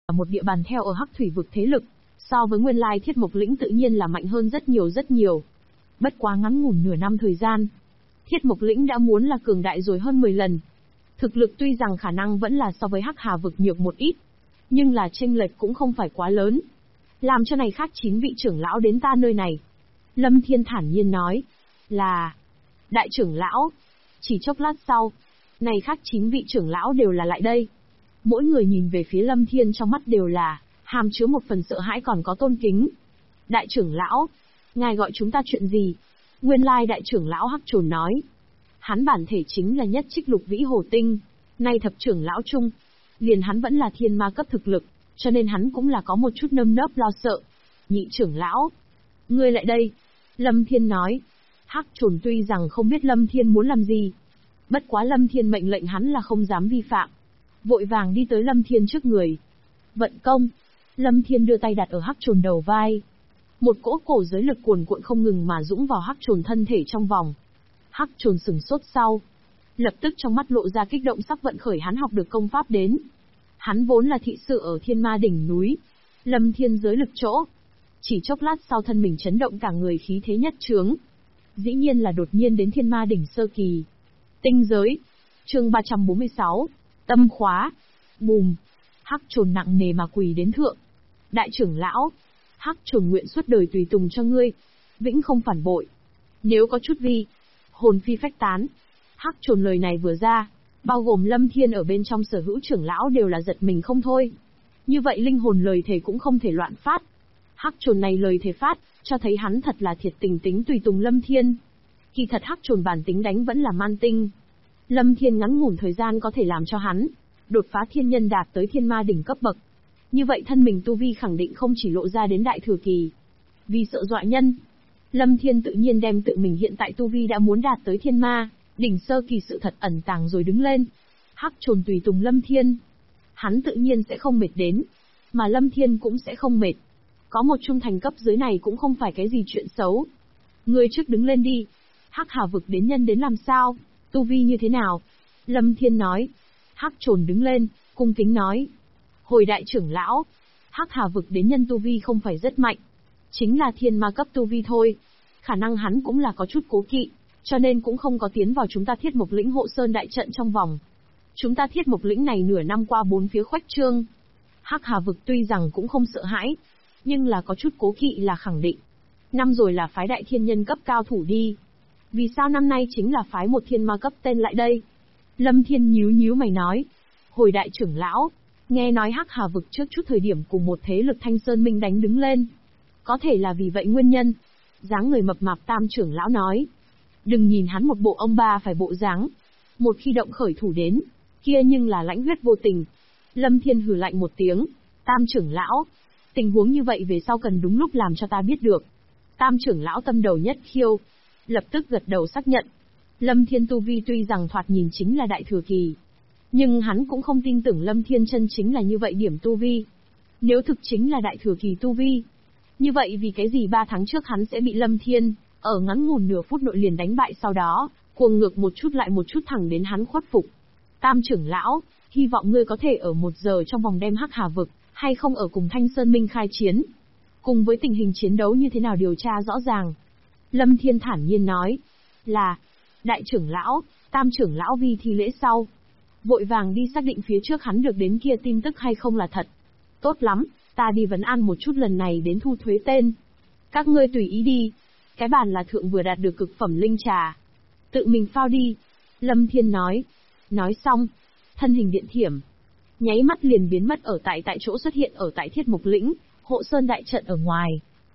một địa bàn theo ở Hắc Thủy vực thế lực, so với nguyên lai Thiết Mộc lĩnh tự nhiên là mạnh hơn rất nhiều rất nhiều. Bất quá ngắn ngủn nửa năm thời gian, Thiết Mộc lĩnh đã muốn là cường đại rồi hơn 10 lần. Thực lực tuy rằng khả năng vẫn là so với Hắc Hà vực nhược một ít, nhưng là chênh lệch cũng không phải quá lớn. Làm cho này khác 9 vị trưởng lão đến ta nơi này. Lâm Thiên thản nhiên nói, là đại trưởng lão. Chỉ chốc lát sau, này khác 9 vị trưởng lão đều là lại đây. Mỗi người nhìn về phía Lâm Thiên trong mắt đều là hàm chứa một phần sợ hãi còn có tôn kính. Đại trưởng lão, ngài gọi chúng ta chuyện gì? Nguyên lai đại trưởng lão Hắc Trồn nói. Hắn bản thể chính là nhất trích lục vĩ hồ tinh, nay thập trưởng lão chung. Liền hắn vẫn là thiên ma cấp thực lực, cho nên hắn cũng là có một chút nơm nớp lo sợ. Nhị trưởng lão, ngươi lại đây. Lâm Thiên nói. Hắc Trồn tuy rằng không biết Lâm Thiên muốn làm gì, bất quá Lâm Thiên mệnh lệnh hắn là không dám vi phạm. Vội vàng đi tới Lâm Thiên trước người. Vận công. Lâm Thiên đưa tay đặt ở Hắc Trồn đầu vai. Một cỗ cổ giới lực cuồn cuộn không ngừng mà dũng vào Hắc Trồn thân thể trong vòng. Hắc Trồn sừng sốt sau, lập tức trong mắt lộ ra kích động sắc vận khởi hắn học được công pháp đến. Hắn vốn là thị sự ở Thiên Ma đỉnh núi, Lâm Thiên giới lực chỗ. Chỉ chốc lát sau thân mình chấn động cả người khí thế nhất trướng. Dĩ nhiên là đột nhiên đến Thiên Ma đỉnh sơ kỳ. Tinh giới. Chương 346. Tâm khóa. Bùm. Hắc Trồn nặng nề mà quỳ đến thượng. Đại trưởng lão, Hắc Trồn nguyện suốt đời tùy tùng cho ngươi, vĩnh không phản bội. Nếu có chút vi, hồn phi phách tán. Hắc Trồn lời này vừa ra, bao gồm Lâm Thiên ở bên trong sở hữu trưởng lão đều là giật mình không thôi. Như vậy linh hồn lời thề cũng không thể loạn phát. Hắc Trồn này lời thề phát, cho thấy hắn thật là thiệt tình tính tùy tùng Lâm Thiên. Kỳ thật Hắc Trồn bản tính đánh vẫn là man tinh. Lâm Thiên ngắn ngủn thời gian có thể làm cho hắn đột phá thiên nhân đạt tới thiên ma đỉnh cấp bậc. Như vậy thân mình tu vi khẳng định không chỉ lộ ra đến đại thừa kỳ. Vì sợ dọa nhân, Lâm Thiên tự nhiên đem tự mình hiện tại tu vi đã muốn đạt tới thiên ma đỉnh sơ kỳ sự thật ẩn tàng rồi đứng lên. Hắc Trồn tùy tùng Lâm Thiên, hắn tự nhiên sẽ không mệt đến, mà Lâm Thiên cũng sẽ không mệt. Có một trung thành cấp dưới này cũng không phải cái gì chuyện xấu. Ngươi trước đứng lên đi. Hắc Hà vực đến nhân đến làm sao? Tu vi như thế nào? Lâm Thiên nói. Hắc Trồn đứng lên, cung kính nói. Hồi đại trưởng lão, Hắc Hà vực đến nhân tu vi không phải rất mạnh. Chính là thiên ma cấp tu vi thôi. Khả năng hắn cũng là có chút cố kỵ, cho nên cũng không có tiến vào chúng ta Thiết Mộc lĩnh hộ sơn đại trận trong vòng. Chúng ta Thiết Mộc lĩnh này nửa năm qua bốn phía khuếch trương. Hắc Hà vực tuy rằng cũng không sợ hãi, nhưng là có chút cố kỵ là khẳng định. Năm rồi là phái đại thiên nhân cấp cao thủ đi. Vì sao năm nay chính là phái một thiên ma cấp tên lại đây? Lâm Thiên nhíu nhíu mày nói. Hồi đại trưởng lão, nghe nói Hắc Hà vực trước chút thời điểm cùng một thế lực Thanh Sơn Minh đánh đứng lên. Có thể là vì vậy nguyên nhân. Dáng người mập mạp tam trưởng lão nói. Đừng nhìn hắn một bộ ông ba phải bộ dáng. Một khi động khởi thủ đến, kia nhưng là lãnh huyết vô tình. Lâm Thiên hừ lạnh một tiếng. Tam trưởng lão, tình huống như vậy về sau cần đúng lúc làm cho ta biết được. Tam trưởng lão tâm đầu nhất khiêu, lập tức gật đầu xác nhận. Lâm Thiên tu vi tuy rằng thoạt nhìn chính là đại thừa kỳ, nhưng hắn cũng không tin tưởng Lâm Thiên chân chính là như vậy điểm tu vi. Nếu thực chính là đại thừa kỳ tu vi, như vậy vì cái gì 3 tháng trước hắn sẽ bị Lâm Thiên ở ngắn ngủn nửa phút nội liền đánh bại, sau đó cuồng ngược một chút lại một chút thẳng đến hắn khuất phục. Tam trưởng lão, hy vọng ngươi có thể ở 1 giờ trong vòng đem Hắc Hà vực hay không ở cùng Thanh Sơn Minh khai chiến. Cùng với tình hình chiến đấu như thế nào điều tra rõ ràng. Lâm Thiên thản nhiên nói. Là, đại trưởng lão, tam trưởng lão vi thi lễ sau. Vội vàng đi xác định phía trước hắn được đến kia tin tức hay không là thật. Tốt lắm, ta đi vấn an một chút lần này đến thu thuế tên. Các ngươi tùy ý đi. Cái bàn là thượng vừa đạt được cực phẩm linh trà. Tự mình phao đi. Lâm Thiên nói. Nói xong, thân hình điện thiểm, nháy mắt liền biến mất ở tại chỗ xuất hiện ở tại Thiết Mộc lĩnh, hộ sơn đại trận ở ngoài.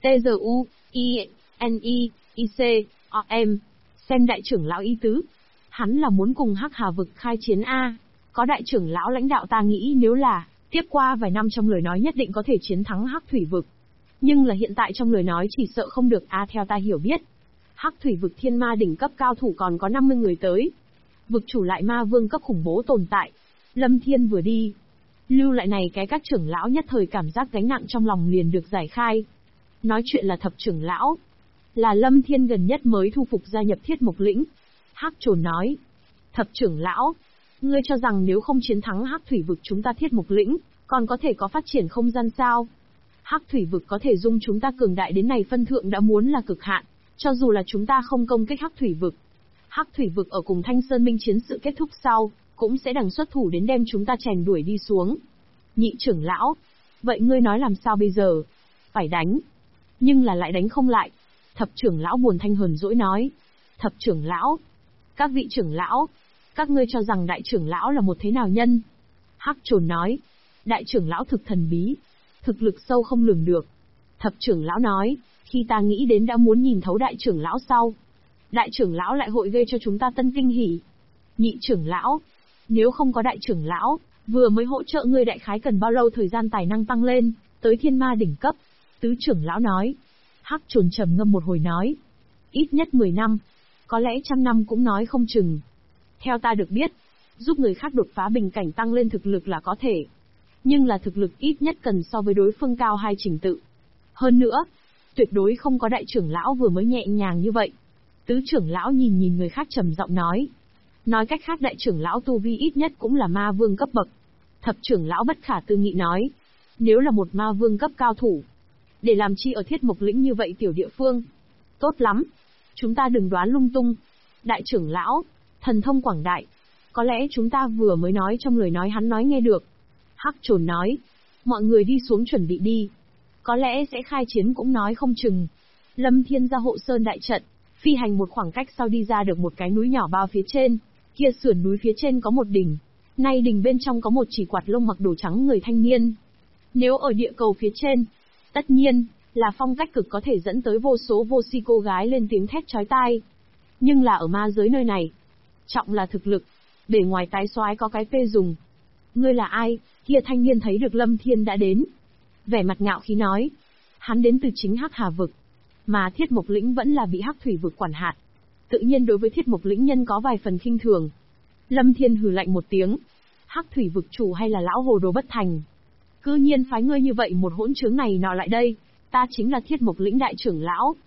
T-Z-U-I-N-I-C-O-M. Xem đại trưởng lão ý tứ. Hắn là muốn cùng Hắc Hà vực khai chiến A. Có đại trưởng lão lãnh đạo ta nghĩ nếu là tiếp qua vài năm trong lời nói nhất định có thể chiến thắng Hắc Thủy vực. Nhưng là hiện tại trong lời nói chỉ sợ không được A. Theo ta hiểu biết, Hắc Thủy vực thiên ma đỉnh cấp cao thủ còn có 50 người tới. Vực chủ lại ma vương cấp khủng bố tồn tại. Lâm Thiên vừa đi, lưu lại này cái các trưởng lão nhất thời cảm giác gánh nặng trong lòng liền được giải khai. Nói chuyện là thập trưởng lão, là Lâm Thiên gần nhất mới thu phục gia nhập Thiết Mộc lĩnh. Hắc Trồn nói. Thập trưởng lão, ngươi cho rằng nếu không chiến thắng Hắc Thủy vực chúng ta Thiết Mộc lĩnh, Còn có thể có phát triển không gian sao? Hắc thủy vực có thể dung chúng ta cường đại đến này phân thượng đã muốn là cực hạn, cho dù là chúng ta không công kích Hắc thủy vực. Hắc thủy vực ở cùng Thanh Sơn Minh chiến sự kết thúc sau, cũng sẽ đằng xuất thủ đến đem chúng ta chèn đuổi đi xuống. Nhị trưởng lão, vậy ngươi nói làm sao bây giờ? Phải đánh, nhưng là lại đánh không lại. Thập trưởng lão buồn thanh hờn dỗi nói. Thập trưởng lão, các vị trưởng lão, các ngươi cho rằng đại trưởng lão là một thế nào nhân? Hắc Trồn nói, đại trưởng lão thực thần bí, thực lực sâu không lường được. Thập trưởng lão nói, khi ta nghĩ đến đã muốn nhìn thấu đại trưởng lão sau, đại trưởng lão lại hội gây cho chúng ta tân kinh hỉ. Nhị trưởng lão, nếu không có đại trưởng lão, vừa mới hỗ trợ ngươi đại khái cần bao lâu thời gian tài năng tăng lên, tới thiên ma đỉnh cấp? Tứ trưởng lão nói. Hắc Trồn trầm ngâm một hồi nói, ít nhất 10 năm, có lẽ 100 năm cũng nói không chừng. Theo ta được biết, giúp người khác đột phá bình cảnh tăng lên thực lực là có thể. Nhưng là thực lực ít nhất cần so với đối phương cao 2 trình tự. Hơn nữa, tuyệt đối không có đại trưởng lão vừa mới nhẹ nhàng như vậy. Tứ trưởng lão nhìn người khác trầm giọng nói. Nói cách khác đại trưởng lão tu vi ít nhất cũng là ma vương cấp bậc. Thập trưởng lão bất khả tư nghị nói. Nếu là một ma vương cấp cao thủ, để làm chi ở Thiết Mộc Lĩnh như vậy tiểu địa phương? Tốt lắm, chúng ta đừng đoán lung tung. Đại trưởng lão, thần thông quảng đại, có lẽ chúng ta vừa mới nói trong lời nói hắn nói nghe được. Hắc Trồn nói, mọi người đi xuống chuẩn bị đi. Có lẽ sẽ khai chiến cũng nói không chừng. Lâm Thiên ra hộ sơn đại trận, phi hành một khoảng cách sau đi ra được một cái núi nhỏ bao phía trên. Kia sườn núi phía trên có một đỉnh. Nay đỉnh bên trong có một chỉ quạt lông mặc đồ trắng người thanh niên. Nếu ở địa cầu phía trên, tất nhiên là phong cách cực có thể dẫn tới vô số vô si cô gái lên tiếng thét chói tai. Nhưng là ở ma giới nơi này, trọng là thực lực, bề ngoài tái soái có cái phê dùng. Ngươi là ai? Kia thanh niên thấy được Lâm Thiên đã đến, vẻ mặt ngạo khí nói, hắn đến từ chính Hắc Hà vực, mà Thiết Mộc Lĩnh vẫn là bị Hắc Thủy vực quản hạt. Tự nhiên đối với Thiết Mộc Lĩnh nhân có vài phần khinh thường. Lâm Thiên hừ lạnh một tiếng, Hắc Thủy vực chủ hay là lão hồ đồ bất thành, cư nhiên phái ngươi như vậy một hỗn trướng này nọ lại đây, ta chính là Thiết Mộc Lĩnh đại trưởng lão.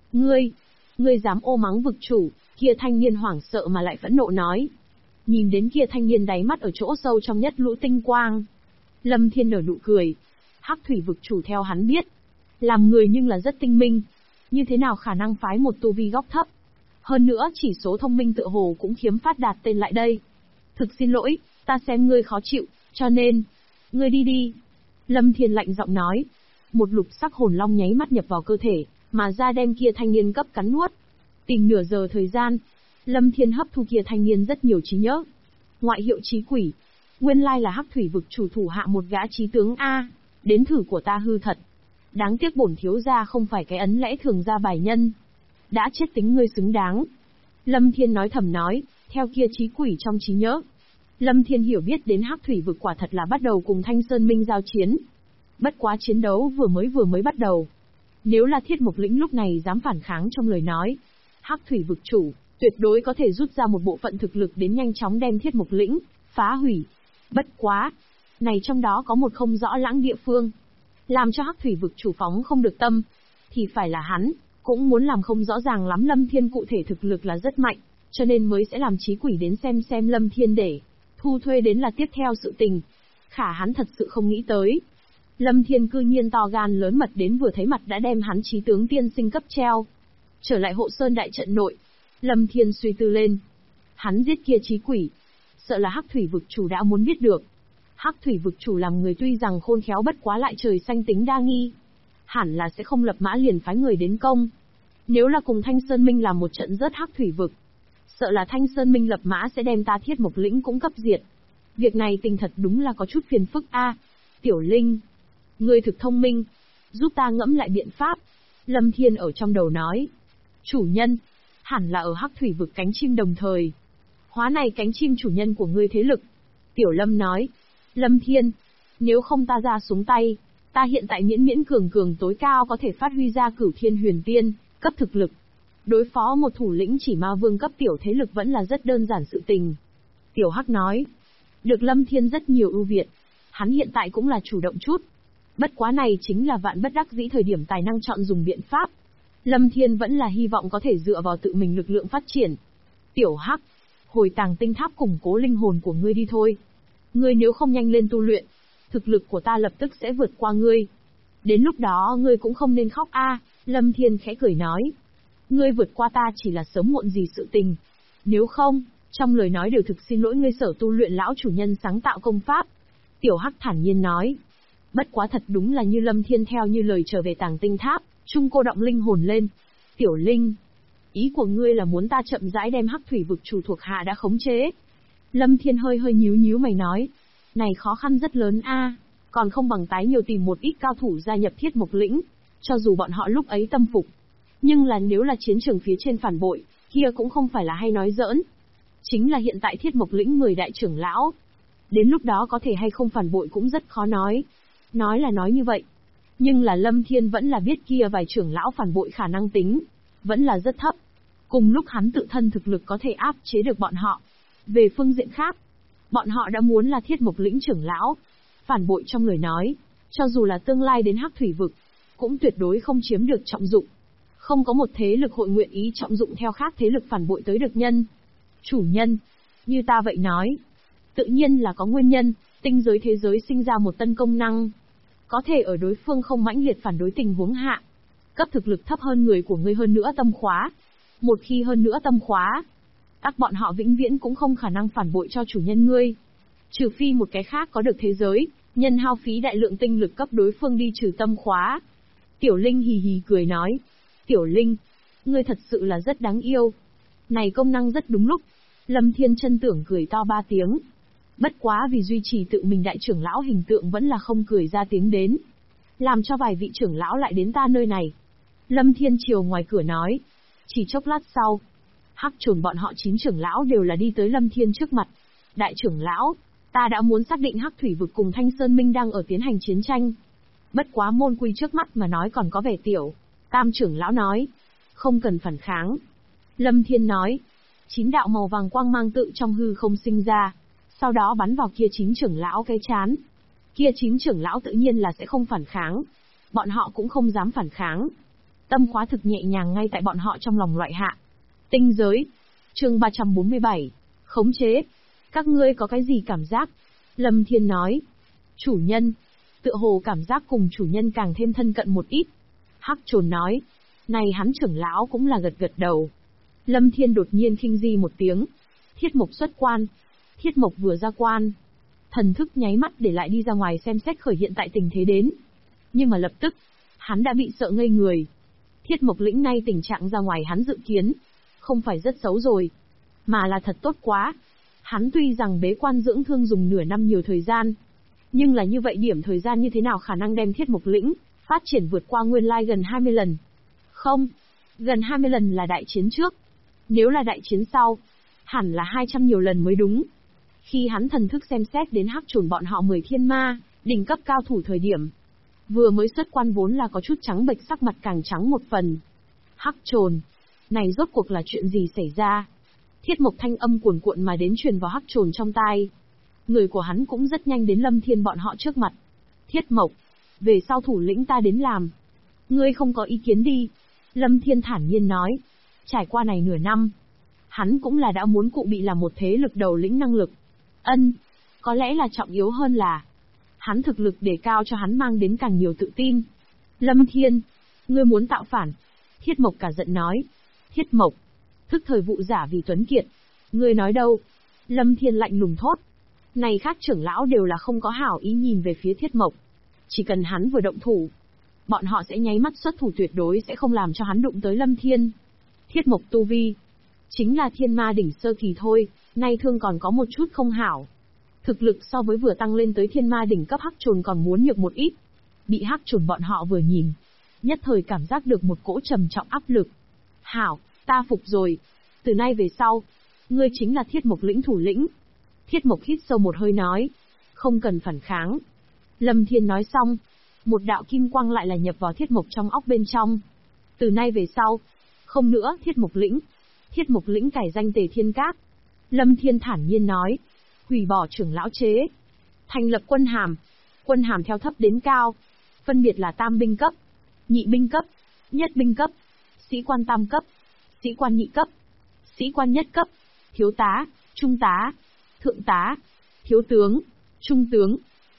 Ngươi dám ô mắng vực chủ? Kia thanh niên hoảng sợ mà lại phẫn nộ nói. Nhìn đến kia thanh niên đáy mắt ở chỗ sâu trong nhất lũ tinh quang, Lâm Thiên nở nụ cười. Hắc thủy vực chủ theo hắn biết, làm người nhưng là rất tinh minh, như thế nào khả năng phái một tu vi góc thấp? Hơn nữa chỉ số thông minh tựa hồ cũng khiếm phát đạt tên lại đây. Thực xin lỗi, ta xem ngươi khó chịu, cho nên, ngươi đi đi. Lâm Thiên lạnh giọng nói. Một lục sắc hồn long nháy mắt nhập vào cơ thể, mà ra đem kia thanh niên cấp cắn nuốt. Tìm nửa giờ thời gian, Lâm Thiên hấp thu kia thanh niên rất nhiều trí nhớ. Ngoại hiệu trí quỷ, nguyên lai là Hắc thủy vực chủ thủ hạ một gã trí tướng A, đến thử của ta hư thật. Đáng tiếc bổn thiếu gia không phải cái ấn lẽ thường ra bài nhân. Đã chết tính ngươi xứng đáng. Lâm Thiên nói thầm nói, theo kia trí quỷ trong trí nhớ. Lâm Thiên hiểu biết đến Hắc thủy vực quả thật là bắt đầu cùng Thanh Sơn Minh giao chiến. Bất quá chiến đấu vừa mới bắt đầu. Nếu là Thiết Mộc Lĩnh lúc này dám phản kháng trong lời nói, Hắc thủy vực chủ tuyệt đối có thể rút ra một bộ phận thực lực đến nhanh chóng đem Thiết Mộc Lĩnh phá hủy. Bất quá, này trong đó có một không rõ lãng địa phương, làm cho Hắc thủy vực chủ phóng không được tâm, thì phải là hắn cũng muốn làm không rõ ràng lắm. Lâm Thiên cụ thể thực lực là rất mạnh, cho nên mới sẽ làm trí quỷ đến xem Lâm Thiên để thu thuê đến là tiếp theo sự tình. Khả hắn thật sự không nghĩ tới, Lâm Thiên cư nhiên to gan lớn mật đến vừa thấy mặt đã đem hắn trí tướng tiên sinh cấp treo. Trở lại hộ sơn đại trận nội, Lâm Thiên suy tư lên. Hắn giết kia trí quỷ, sợ là Hắc thủy vực chủ đã muốn biết được. Hắc thủy vực chủ làm người tuy rằng khôn khéo bất quá lại trời xanh tính đa nghi, hẳn là sẽ không lập mã liền phái người đến công. Nếu là cùng Thanh Sơn Minh làm một trận rớt Hắc thủy vực, sợ là Thanh Sơn Minh lập mã sẽ đem ta Thiết Mộc Lĩnh cũng cấp diệt. Việc này tình thật đúng là có chút phiền phức a. Tiểu Linh, ngươi thực thông minh, giúp ta ngẫm lại biện pháp. Lâm Thiên ở trong đầu nói. Chủ nhân, hẳn là ở Hắc thủy vực cánh chim đồng thời. Hóa này cánh chim chủ nhân của ngươi thế lực. Tiểu Lâm nói. Lâm Thiên, nếu không ta ra xuống tay, ta hiện tại miễn cường tối cao có thể phát huy ra Cửu Thiên Huyền Tiên cấp thực lực. Đối phó một thủ lĩnh chỉ ma vương cấp tiểu thế lực vẫn là rất đơn giản sự tình. Tiểu Hắc nói. Được Lâm Thiên rất nhiều ưu việt. Hắn hiện tại cũng là chủ động chút. Bất quá này chính là vạn bất đắc dĩ thời điểm tài năng chọn dùng biện pháp. Lâm Thiên vẫn là hy vọng có thể dựa vào tự mình lực lượng phát triển. Tiểu Hắc, hồi tàng tinh tháp củng cố linh hồn của ngươi đi thôi. Ngươi nếu không nhanh lên tu luyện, thực lực của ta lập tức sẽ vượt qua ngươi. Đến lúc đó ngươi cũng không nên khóc a. Lâm Thiên khẽ cười nói. Ngươi vượt qua ta chỉ là sớm muộn gì sự tình. Nếu không, trong lời nói đều thực xin lỗi ngươi Sở tu luyện lão chủ nhân sáng tạo công pháp. Tiểu Hắc thản nhiên nói. Bất quá thật đúng là như Lâm Thiên theo như lời trở về Tàng Tinh Tháp, trung cô động linh hồn lên. Tiểu Linh, ý của ngươi là muốn ta chậm rãi đem Hắc Thủy vực chủ thuộc hạ đã khống chế. Lâm Thiên hơi hơi nhíu mày nói. Này khó khăn rất lớn a, còn không bằng tái nhiều tìm một ít cao thủ gia nhập Thiết Mộc Lĩnh, cho dù bọn họ lúc ấy tâm phục. Nhưng là nếu là chiến trường phía trên phản bội, kia cũng không phải là hay nói giỡn. Chính là hiện tại Thiết Mộc Lĩnh 10 đại trưởng lão. Đến lúc đó có thể hay không phản bội cũng rất khó nói. Nói là nói như vậy. Nhưng là Lâm Thiên vẫn là biết kia vài trưởng lão phản bội khả năng tính. Vẫn là rất thấp. Cùng lúc hắn tự thân thực lực có thể áp chế được bọn họ. Về phương diện khác, bọn họ đã muốn là Thiết Mộc Lĩnh trưởng lão. Phản bội trong lời nói, cho dù là tương lai đến Hắc Thủy vực, cũng tuyệt đối không chiếm được trọng dụng. Không có một thế lực hội nguyện ý trọng dụng theo khác thế lực phản bội tới được nhân. Chủ nhân, như ta vậy nói, tự nhiên là có nguyên nhân, tinh giới thế giới sinh ra một tân công năng. Có thể ở đối phương không mãnh liệt phản đối tình huống hạ, cấp thực lực thấp hơn người của ngươi hơn nữa tâm khóa. Một khi hơn nữa tâm khóa, các bọn họ vĩnh viễn cũng không khả năng phản bội cho chủ nhân ngươi. Trừ phi một cái khác có được thế giới, nhân hao phí đại lượng tinh lực cấp đối phương đi trừ tâm khóa. Tiểu Linh hì hì cười nói. Tiểu Linh, ngươi thật sự là rất đáng yêu. Này công năng rất đúng lúc. Lâm Thiên chân tưởng cười to 3 tiếng. Bất quá vì duy trì tự mình đại trưởng lão hình tượng vẫn là không cười ra tiếng đến. Làm cho vài vị trưởng lão lại đến ta nơi này. Lâm Thiên chiều ngoài cửa nói. Chỉ chốc lát sau, Hắc Trồn bọn họ 9 trưởng lão đều là đi tới Lâm Thiên trước mặt. Đại trưởng lão, ta đã muốn xác định Hắc Thủy vực cùng Thanh Sơn Minh đang ở tiến hành chiến tranh. Bất quá môn quy trước mắt mà nói còn có vẻ tiểu. Tam trưởng lão nói. Không cần phản kháng. Lâm Thiên nói. 9 đạo màu vàng quang mang tự trong hư không sinh ra. Sau đó bắn vào kia 9 trưởng lão cái chán. Kia 9 trưởng lão tự nhiên là sẽ không phản kháng. Bọn họ cũng không dám phản kháng. Tâm khóa thực nhẹ nhàng ngay tại bọn họ trong lòng loại hạ. Tinh giới. Chương 347. Khống chế. Các ngươi có cái gì cảm giác? Lâm Thiên nói. Chủ nhân. Tựa hồ cảm giác cùng chủ nhân càng thêm thân cận một ít. Hắc Trồn nói. Này hắn trưởng lão cũng là gật gật đầu. Lâm Thiên đột nhiên khinh di một tiếng. Thiết Mộc xuất quan. Thiết Mộc vừa ra quan, thần thức nháy mắt để lại đi ra ngoài xem xét khởi hiện tại tình thế đến. Nhưng mà lập tức, hắn đã bị sợ ngây người. Thiết Mộc Lĩnh nay tình trạng ra ngoài hắn dự kiến, không phải rất xấu rồi, mà là thật tốt quá. Hắn tuy rằng bế quan dưỡng thương dùng nửa năm nhiều thời gian, nhưng là như vậy điểm thời gian như thế nào khả năng đem Thiết Mộc Lĩnh phát triển vượt qua nguyên lai gần 20 lần? Không, gần 20 lần là đại chiến trước. Nếu là đại chiến sau, hẳn là 200 nhiều lần mới đúng. Khi hắn thần thức xem xét đến Hắc Trồn bọn họ 10 thiên ma, đỉnh cấp cao thủ thời điểm, vừa mới xuất quan vốn là có chút trắng bệch sắc mặt càng trắng một phần. Hắc Trồn, này rốt cuộc là chuyện gì xảy ra? Thiết Mộc thanh âm cuồn cuộn mà đến truyền vào Hắc Trồn trong tai. Người của hắn cũng rất nhanh đến Lâm Thiên bọn họ trước mặt. Thiết Mộc, về sau thủ lĩnh ta đến làm. Ngươi không có ý kiến đi. Lâm Thiên thản nhiên nói. Trải qua này nửa năm, hắn cũng là đã muốn cụ bị là một thế lực đầu lĩnh năng lực. Có lẽ là trọng yếu hơn là, hắn thực lực đề cao cho hắn mang đến càng nhiều tự tin. Lâm Thiên, ngươi muốn tạo phản. Thiết Mộc cả giận nói. Thiết Mộc, thức thời vụ giả vì tuấn kiệt. Ngươi nói đâu? Lâm Thiên lạnh lùng thốt. Này khác trưởng lão đều là không có hảo ý nhìn về phía Thiết Mộc. Chỉ cần hắn vừa động thủ, bọn họ sẽ nháy mắt xuất thủ tuyệt đối sẽ không làm cho hắn đụng tới Lâm Thiên. Thiết Mộc tu vi, chính là thiên ma đỉnh sơ kỳ thôi, nay thương còn có một chút không hảo. Thực lực so với vừa tăng lên tới thiên ma đỉnh cấp Hắc Trồn còn muốn nhược một ít. Bị Hắc Trồn bọn họ vừa nhìn, nhất thời cảm giác được một cỗ trầm trọng áp lực. Hảo, ta phục rồi. Từ nay về sau, ngươi chính là Thiết Mộc Lĩnh thủ lĩnh. Thiết Mộc hít sâu một hơi nói. Không cần phản kháng. Lâm Thiên nói xong, một đạo kim quang lại là nhập vào Thiết Mộc trong óc bên trong. Từ nay về sau, không nữa Thiết Mộc Lĩnh. Thiết Mộc Lĩnh cải danh Tề Thiên Các. Lâm Thiên thản nhiên nói. Hủy bỏ trưởng lão chế. Thành lập quân hàm. Quân hàm theo thấp đến cao. Phân biệt là tam binh cấp, nhị binh cấp, nhất binh cấp, sĩ quan tam cấp, sĩ quan nhị cấp, sĩ quan nhất cấp, thiếu tá, trung tá, thượng tá, thiếu tướng, trung tướng,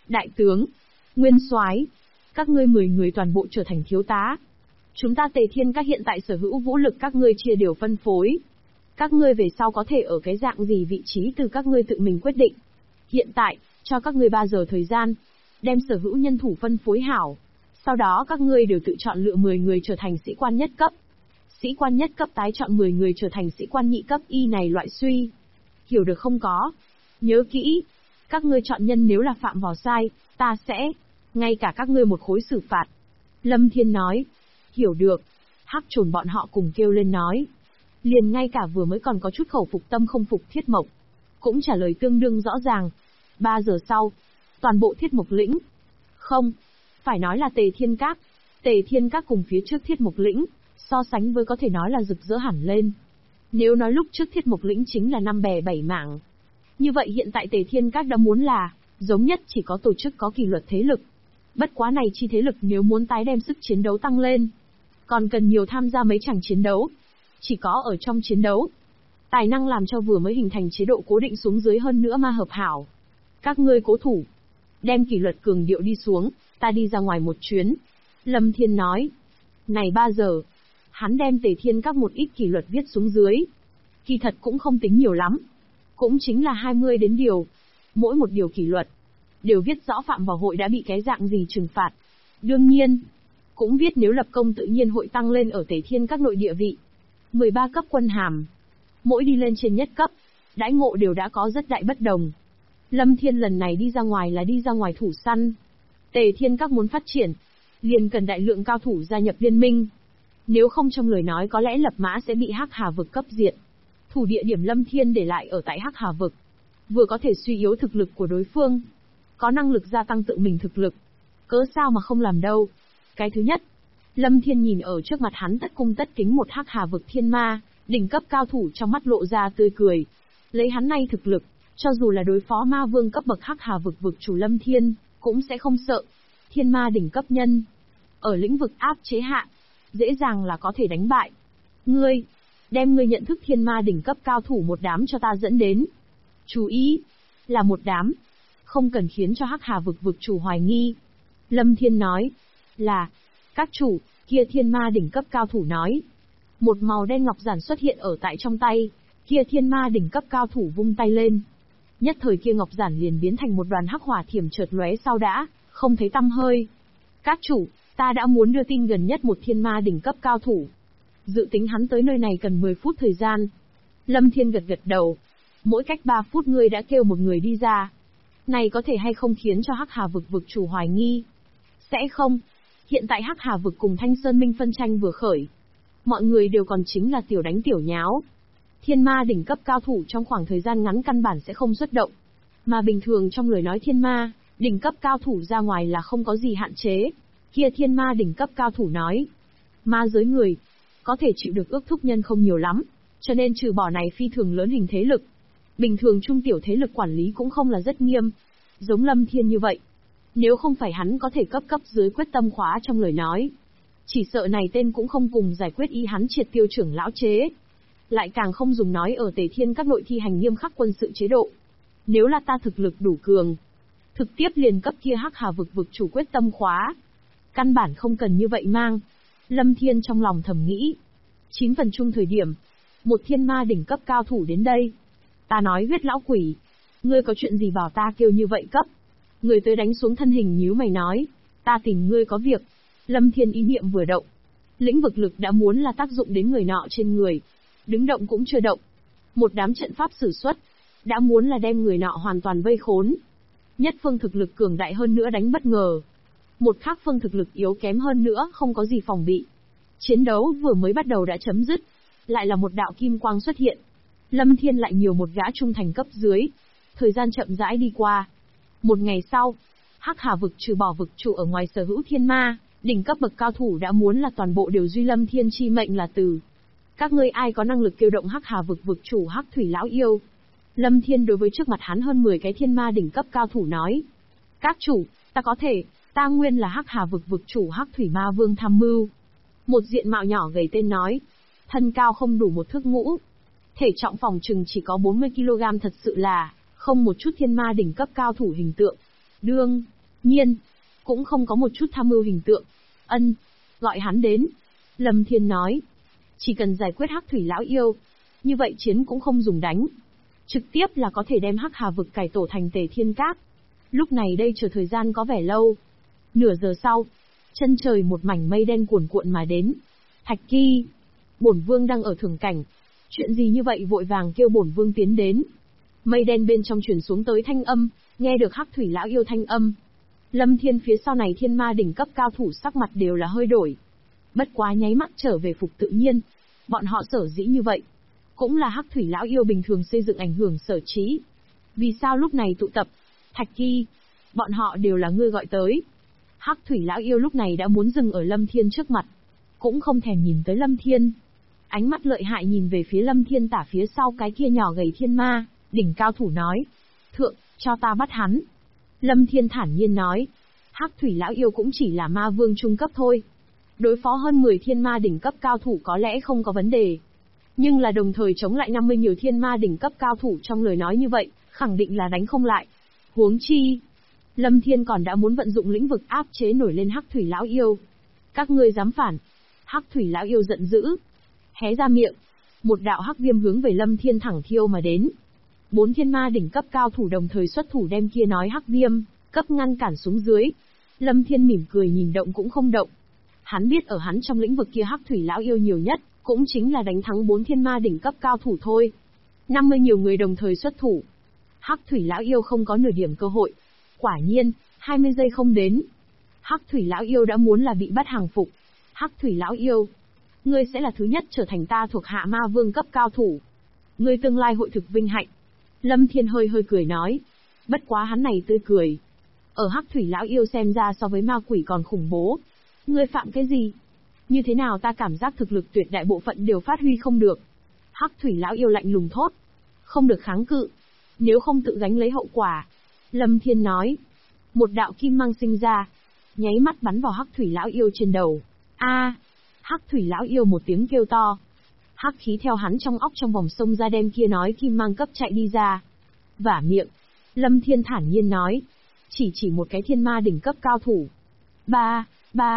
Đại tướng, Nguyên soái, các ngươi 10 người toàn bộ trở thành thiếu tá. Chúng ta Tề Thiên Các hiện tại sở hữu vũ lực các ngươi chia đều phân phối. Các ngươi về sau có thể ở cái dạng gì vị trí từ các ngươi tự mình quyết định. Hiện tại, cho các ngươi 3 giờ thời gian, đem sở hữu nhân thủ phân phối hảo. Sau đó các ngươi đều tự chọn lựa 10 người trở thành sĩ quan nhất cấp. Sĩ quan nhất cấp tái chọn 10 người trở thành sĩ quan nhị cấp y này loại suy. Hiểu được không có? Nhớ kỹ, các ngươi chọn nhân nếu là phạm vào sai, ta sẽ, ngay cả các ngươi một khối xử phạt. Lâm Thiên nói, hiểu được. Hắc Trồn bọn họ cùng kêu lên nói. Liền ngay cả vừa mới còn có chút khẩu phục tâm không phục Thiết Mộc, cũng trả lời tương đương rõ ràng. 3 giờ sau, toàn bộ Thiết Mộc lĩnh. Không, phải nói là Tề Thiên Các. Tề Thiên Các cùng phía trước Thiết Mộc lĩnh, so sánh với có thể nói là rực rỡ hẳn lên. Nếu nói lúc trước Thiết Mộc lĩnh chính là 5 bè 7 mảng, như vậy hiện tại Tề Thiên Các đã muốn là, giống nhất chỉ có tổ chức có kỷ luật thế lực. Bất quá này chi thế lực nếu muốn tái đem sức chiến đấu tăng lên, còn cần nhiều tham gia mấy场chiến đấu. Chỉ có ở trong chiến đấu, tài năng làm cho vừa mới hình thành chế độ cố định xuống dưới hơn nữa ma hợp hảo. Các ngươi cố thủ, đem kỷ luật cường điệu đi xuống, ta đi ra ngoài một chuyến. Lâm Thiên nói, này 3 giờ, hắn đem Tề Thiên Các một ít kỷ luật viết xuống dưới. Kỳ thật cũng không tính nhiều lắm, cũng chính là 20 đến điều. Mỗi một điều kỷ luật, đều viết rõ phạm vào hội đã bị cái dạng gì trừng phạt. Đương nhiên, cũng viết nếu lập công tự nhiên hội tăng lên ở Tề Thiên Các nội địa vị. 13 cấp quân hàm, mỗi đi lên trên nhất cấp, đãi ngộ đều đã có rất đại bất đồng. Lâm Thiên lần này đi ra ngoài là đi ra ngoài thủ săn. Tề Thiên Các muốn phát triển, liền cần đại lượng cao thủ gia nhập liên minh. Nếu không trong lời nói có lẽ Lập Mã sẽ bị Hắc Hà vực cấp diệt. Thủ địa điểm Lâm Thiên để lại ở tại Hắc Hà vực, vừa có thể suy yếu thực lực của đối phương, có năng lực gia tăng tự mình thực lực. Cớ sao mà không làm đâu. Cái thứ nhất, Lâm Thiên nhìn ở trước mặt hắn tất cung tất kính một Hắc Hà vực thiên ma, đỉnh cấp cao thủ trong mắt lộ ra tươi cười. Lấy hắn nay thực lực, cho dù là đối phó ma vương cấp bậc Hắc Hà vực vực chủ Lâm Thiên, cũng sẽ không sợ. Thiên ma đỉnh cấp nhân, ở lĩnh vực áp chế hạ, dễ dàng là có thể đánh bại. Ngươi, đem ngươi nhận thức thiên ma đỉnh cấp cao thủ một đám cho ta dẫn đến. Chú ý, là một đám, không cần khiến cho Hắc Hà vực vực chủ hoài nghi. Lâm Thiên nói, là, các chủ, kia thiên ma đỉnh cấp cao thủ nói. Một màu đen ngọc giản xuất hiện ở tại trong tay, kia thiên ma đỉnh cấp cao thủ vung tay lên. Nhất thời kia ngọc giản liền biến thành một đoàn hắc hỏa thiểm chợt lóe sau đã, không thấy tăm hơi. Các chủ, ta đã muốn đưa tin gần nhất một thiên ma đỉnh cấp cao thủ. Dự tính hắn tới nơi này cần 10 phút thời gian. Lâm Thiên gật gật đầu. Mỗi cách 3 phút ngươi đã kêu một người đi ra. Này có thể hay không khiến cho Hắc Hà vực vực chủ hoài nghi? Sẽ không. Hiện tại Hắc Hà vực cùng Thanh Sơn Minh phân tranh vừa khởi. Mọi người đều còn chính là tiểu đánh tiểu nháo. Thiên ma đỉnh cấp cao thủ trong khoảng thời gian ngắn căn bản sẽ không xuất động. Mà bình thường trong lời nói thiên ma, đỉnh cấp cao thủ ra ngoài là không có gì hạn chế. Kia thiên ma đỉnh cấp cao thủ nói. Ma giới người, có thể chịu được ước thúc nhân không nhiều lắm, cho nên trừ bỏ này phi thường lớn hình thế lực. Bình thường trung tiểu thế lực quản lý cũng không là rất nghiêm. Giống Lâm Thiên như vậy. Nếu không phải hắn có thể cấp dưới quyết tâm khóa trong lời nói. Chỉ sợ này tên cũng không cùng giải quyết ý hắn triệt tiêu trưởng lão chế. Lại càng không dùng nói ở Tề Thiên Các nội thi hành nghiêm khắc quân sự chế độ. Nếu là ta thực lực đủ cường, thực tiếp liền cấp kia Hắc Hà vực vực chủ quyết tâm khóa. Căn bản không cần như vậy mang. Lâm Thiên trong lòng thầm nghĩ. 9 phần chung thời điểm, một thiên ma đỉnh cấp cao thủ đến đây. Ta nói huyết lão quỷ, ngươi có chuyện gì bảo ta kêu như vậy cấp? Người tới đánh xuống thân hình nhíu mày nói, ta tìm ngươi có việc. Lâm Thiên ý niệm vừa động, lĩnh vực lực đã muốn là tác dụng đến người nọ trên người, đứng động cũng chưa động. Một đám trận pháp sử xuất, đã muốn là đem người nọ hoàn toàn vây khốn. Nhất phương thực lực cường đại hơn nữa đánh bất ngờ, một khác phương thực lực yếu kém hơn nữa không có gì phòng bị. Chiến đấu vừa mới bắt đầu đã chấm dứt, lại là một đạo kim quang xuất hiện. Lâm Thiên lại nhiều một gã trung thành cấp dưới. Thời gian chậm rãi đi qua. Một ngày sau, Hắc Hà vực trừ bỏ vực chủ ở ngoài sở hữu thiên ma, đỉnh cấp bậc cao thủ đã muốn là toàn bộ đều duy Lâm Thiên chi mệnh là từ. Các ngươi ai có năng lực kêu động Hắc Hà vực vực chủ Hắc Thủy lão yêu? Lâm Thiên đối với trước mặt hắn hơn 10 cái thiên ma đỉnh cấp cao thủ nói. Các chủ, ta có thể, ta nguyên là Hắc Hà vực vực chủ Hắc Thủy ma vương tham mưu. Một diện mạo nhỏ gầy tên nói. Thân cao không đủ 1 thước ngũ. Thể trọng phòng chừng chỉ có 40kg thật sự là, không một chút thiên ma đỉnh cấp cao thủ hình tượng. Đương, nhiên, cũng không có một chút tham mưu hình tượng. Ân, gọi hắn đến. Lâm Thiên nói, chỉ cần giải quyết Hắc Thủy lão yêu, như vậy chiến cũng không dùng đánh. Trực tiếp là có thể đem Hắc Hà vực cải tổ thành Tề Thiên Các. Lúc này đây chờ thời gian có vẻ lâu. Nửa giờ sau, chân trời một mảnh mây đen cuồn cuộn mà đến. Thạch Kỳ, bổn vương đang ở thưởng cảnh. Chuyện gì như vậy vội vàng kêu bổn vương tiến đến. Mây đen bên trong truyền xuống tới thanh âm, nghe được Hắc Thủy lão yêu thanh âm. Lâm Thiên phía sau này thiên ma đỉnh cấp cao thủ sắc mặt đều là hơi đổi. Bất quá nháy mắt trở về phục tự nhiên. Bọn họ sở dĩ như vậy, cũng là Hắc Thủy lão yêu bình thường xây dựng ảnh hưởng sở trí. Vì sao lúc này tụ tập? Thạch Kỳ, bọn họ đều là ngươi gọi tới. Hắc Thủy lão yêu lúc này đã muốn dừng ở Lâm Thiên trước mặt, cũng không thèm nhìn tới Lâm Thiên. Ánh mắt lợi hại nhìn về phía Lâm Thiên tả phía sau cái kia nhỏ gầy thiên ma, đỉnh cao thủ nói. Thượng, cho ta bắt hắn. Lâm Thiên thản nhiên nói. Hắc Thủy lão yêu cũng chỉ là ma vương trung cấp thôi. Đối phó hơn 10 thiên ma đỉnh cấp cao thủ có lẽ không có vấn đề. Nhưng là đồng thời chống lại 50 nhiều thiên ma đỉnh cấp cao thủ trong lời nói như vậy, khẳng định là đánh không lại. Huống chi, Lâm Thiên còn đã muốn vận dụng lĩnh vực áp chế nổi lên Hắc Thủy lão yêu. Các ngươi dám phản? Hắc Thủy lão yêu giận dữ, hé ra miệng, một đạo hắc viêm hướng về Lâm Thiên thẳng thiêu mà đến. 4 thiên ma đỉnh cấp cao thủ đồng thời xuất thủ đem kia nói hắc viêm cấp ngăn cản xuống dưới. Lâm Thiên mỉm cười nhìn động cũng không động. Hắn biết ở hắn trong lĩnh vực kia Hắc Thủy lão yêu nhiều nhất, cũng chính là đánh thắng 4 thiên ma đỉnh cấp cao thủ thôi. 50 nhiều người đồng thời xuất thủ. Hắc Thủy lão yêu không có nửa điểm cơ hội. Quả nhiên, 20 giây không đến, Hắc Thủy lão yêu đã muốn là bị bắt hàng phục. Hắc Thủy lão yêu, ngươi sẽ là thứ nhất trở thành ta thuộc hạ ma vương cấp cao thủ. Ngươi tương lai hội thực vinh hạnh. Lâm Thiên hơi hơi cười nói. Bất quá hắn này tươi cười, ở Hắc Thủy lão yêu xem ra so với ma quỷ còn khủng bố. Ngươi phạm cái gì? Như thế nào ta cảm giác thực lực tuyệt đại bộ phận đều phát huy không được. Hắc Thủy lão yêu lạnh lùng thốt. Không được kháng cự, nếu không tự gánh lấy hậu quả. Lâm Thiên nói. Một đạo kim mang sinh ra, nháy mắt bắn vào Hắc Thủy lão yêu trên đầu. A! Hắc Thủy lão yêu một tiếng kêu to. Hắc khí theo hắn trong óc trong vòng sông ra đem kia nói kim mang cấp chạy đi ra. Vả miệng. Lâm Thiên thản nhiên nói. Chỉ một cái thiên ma đỉnh cấp cao thủ. Ba!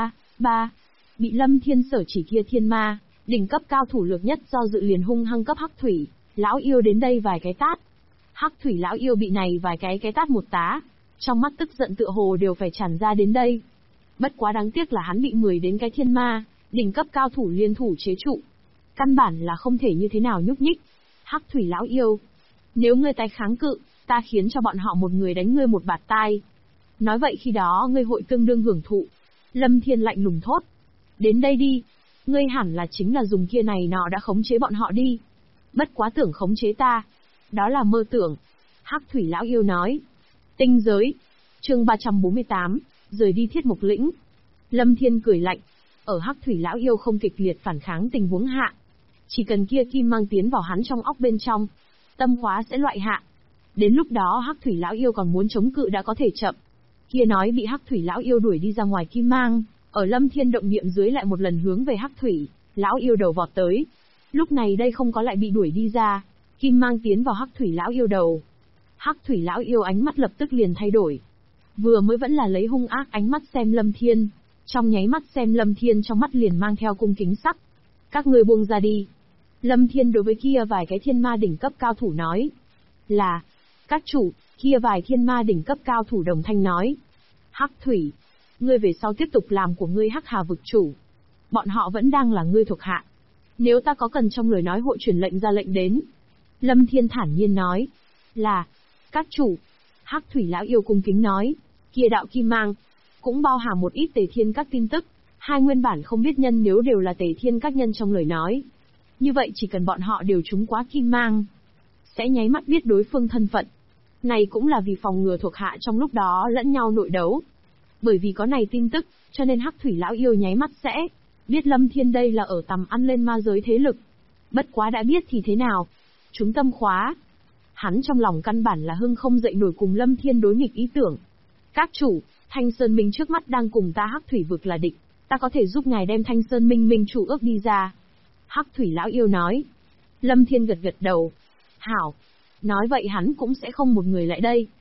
Bị Lâm Thiên sở chỉ kia thiên ma đỉnh cấp cao thủ lược nhất do dự liền hung hăng cấp Hắc Thủy lão yêu đến đây vài cái tát. Hắc Thủy lão yêu bị này vài cái tát một tá, trong mắt tức giận tựa hồ đều phải tràn ra đến đây. Bất quá đáng tiếc là hắn bị 10 đến cái thiên ma đỉnh cấp cao thủ liên thủ chế trụ, căn bản là không thể như thế nào nhúc nhích. Hắc Thủy lão yêu, nếu ngươi tái kháng cự, ta khiến cho bọn họ một người đánh ngươi một bạt tai. Nói vậy khi đó ngươi hội tương đương hưởng thụ. Lâm Thiên lạnh lùng thốt. Đến đây đi. Ngươi hẳn là chính là dùng kia này nọ đã khống chế bọn họ đi. Bất quá tưởng khống chế ta, đó là mơ tưởng. Hắc Thủy lão yêu nói. Tinh giới. Chương 348, rời đi Thiết Mộc Lĩnh. Lâm Thiên cười lạnh. Ở Hắc Thủy lão yêu không kịch liệt phản kháng tình huống hạ, chỉ cần kia kim mang tiến vào hắn trong óc bên trong, tâm khóa sẽ loại hạ. Đến lúc đó Hắc Thủy lão yêu còn muốn chống cự đã có thể chậm. Kia nói bị Hắc Thủy lão yêu đuổi đi ra ngoài kim mang, ở Lâm Thiên động niệm dưới lại một lần hướng về Hắc Thủy lão yêu đầu vọt tới. Lúc này đây không có lại bị đuổi đi ra, kim mang tiến vào Hắc Thủy lão yêu đầu. Hắc Thủy lão yêu ánh mắt lập tức liền thay đổi. Vừa mới vẫn là lấy hung ác ánh mắt xem Lâm Thiên, trong nháy mắt xem Lâm Thiên trong mắt liền mang theo cung kính sắc. Các ngươi buông ra đi. Lâm Thiên đối với kia vài cái thiên ma đỉnh cấp cao thủ nói. Là, các chủ, kia vài thiên ma đỉnh cấp cao thủ đồng thanh nói. Hắc Thủy, ngươi về sau tiếp tục làm của ngươi Hắc Hà vực chủ. Bọn họ vẫn đang là ngươi thuộc hạ. Nếu ta có cần trong lời nói hội truyền lệnh ra lệnh đến. Lâm Thiên thản nhiên nói. Là, các chủ. Hắc Thủy lão yêu cung kính nói. Kia đạo kim mang cũng bao hàm một ít Tề Thiên các tin tức. Hai nguyên bản không biết nhân nếu đều là Tề Thiên các nhân trong lời nói. Như vậy chỉ cần bọn họ đều trúng quá kim mang, sẽ nháy mắt biết đối phương thân phận. Này cũng là vì phòng ngừa thuộc hạ trong lúc đó lẫn nhau nội đấu. Bởi vì có này tin tức, cho nên Hắc Thủy lão yêu nháy mắt sẽ biết Lâm Thiên đây là ở tầm ăn lên ma giới thế lực. Bất quá đã biết thì thế nào? Chúng tâm khóa. Hắn trong lòng căn bản là hưng không dậy nổi cùng Lâm Thiên đối nghịch ý tưởng. Các chủ, Thanh Sơn Minh trước mắt đang cùng ta Hắc Thủy vực là địch, ta có thể giúp ngài đem Thanh Sơn Minh Minh chủ ước đi ra. Hắc Thủy lão yêu nói. Lâm Thiên gật gật đầu. Hảo. Nói vậy hắn cũng sẽ không một người lại đây.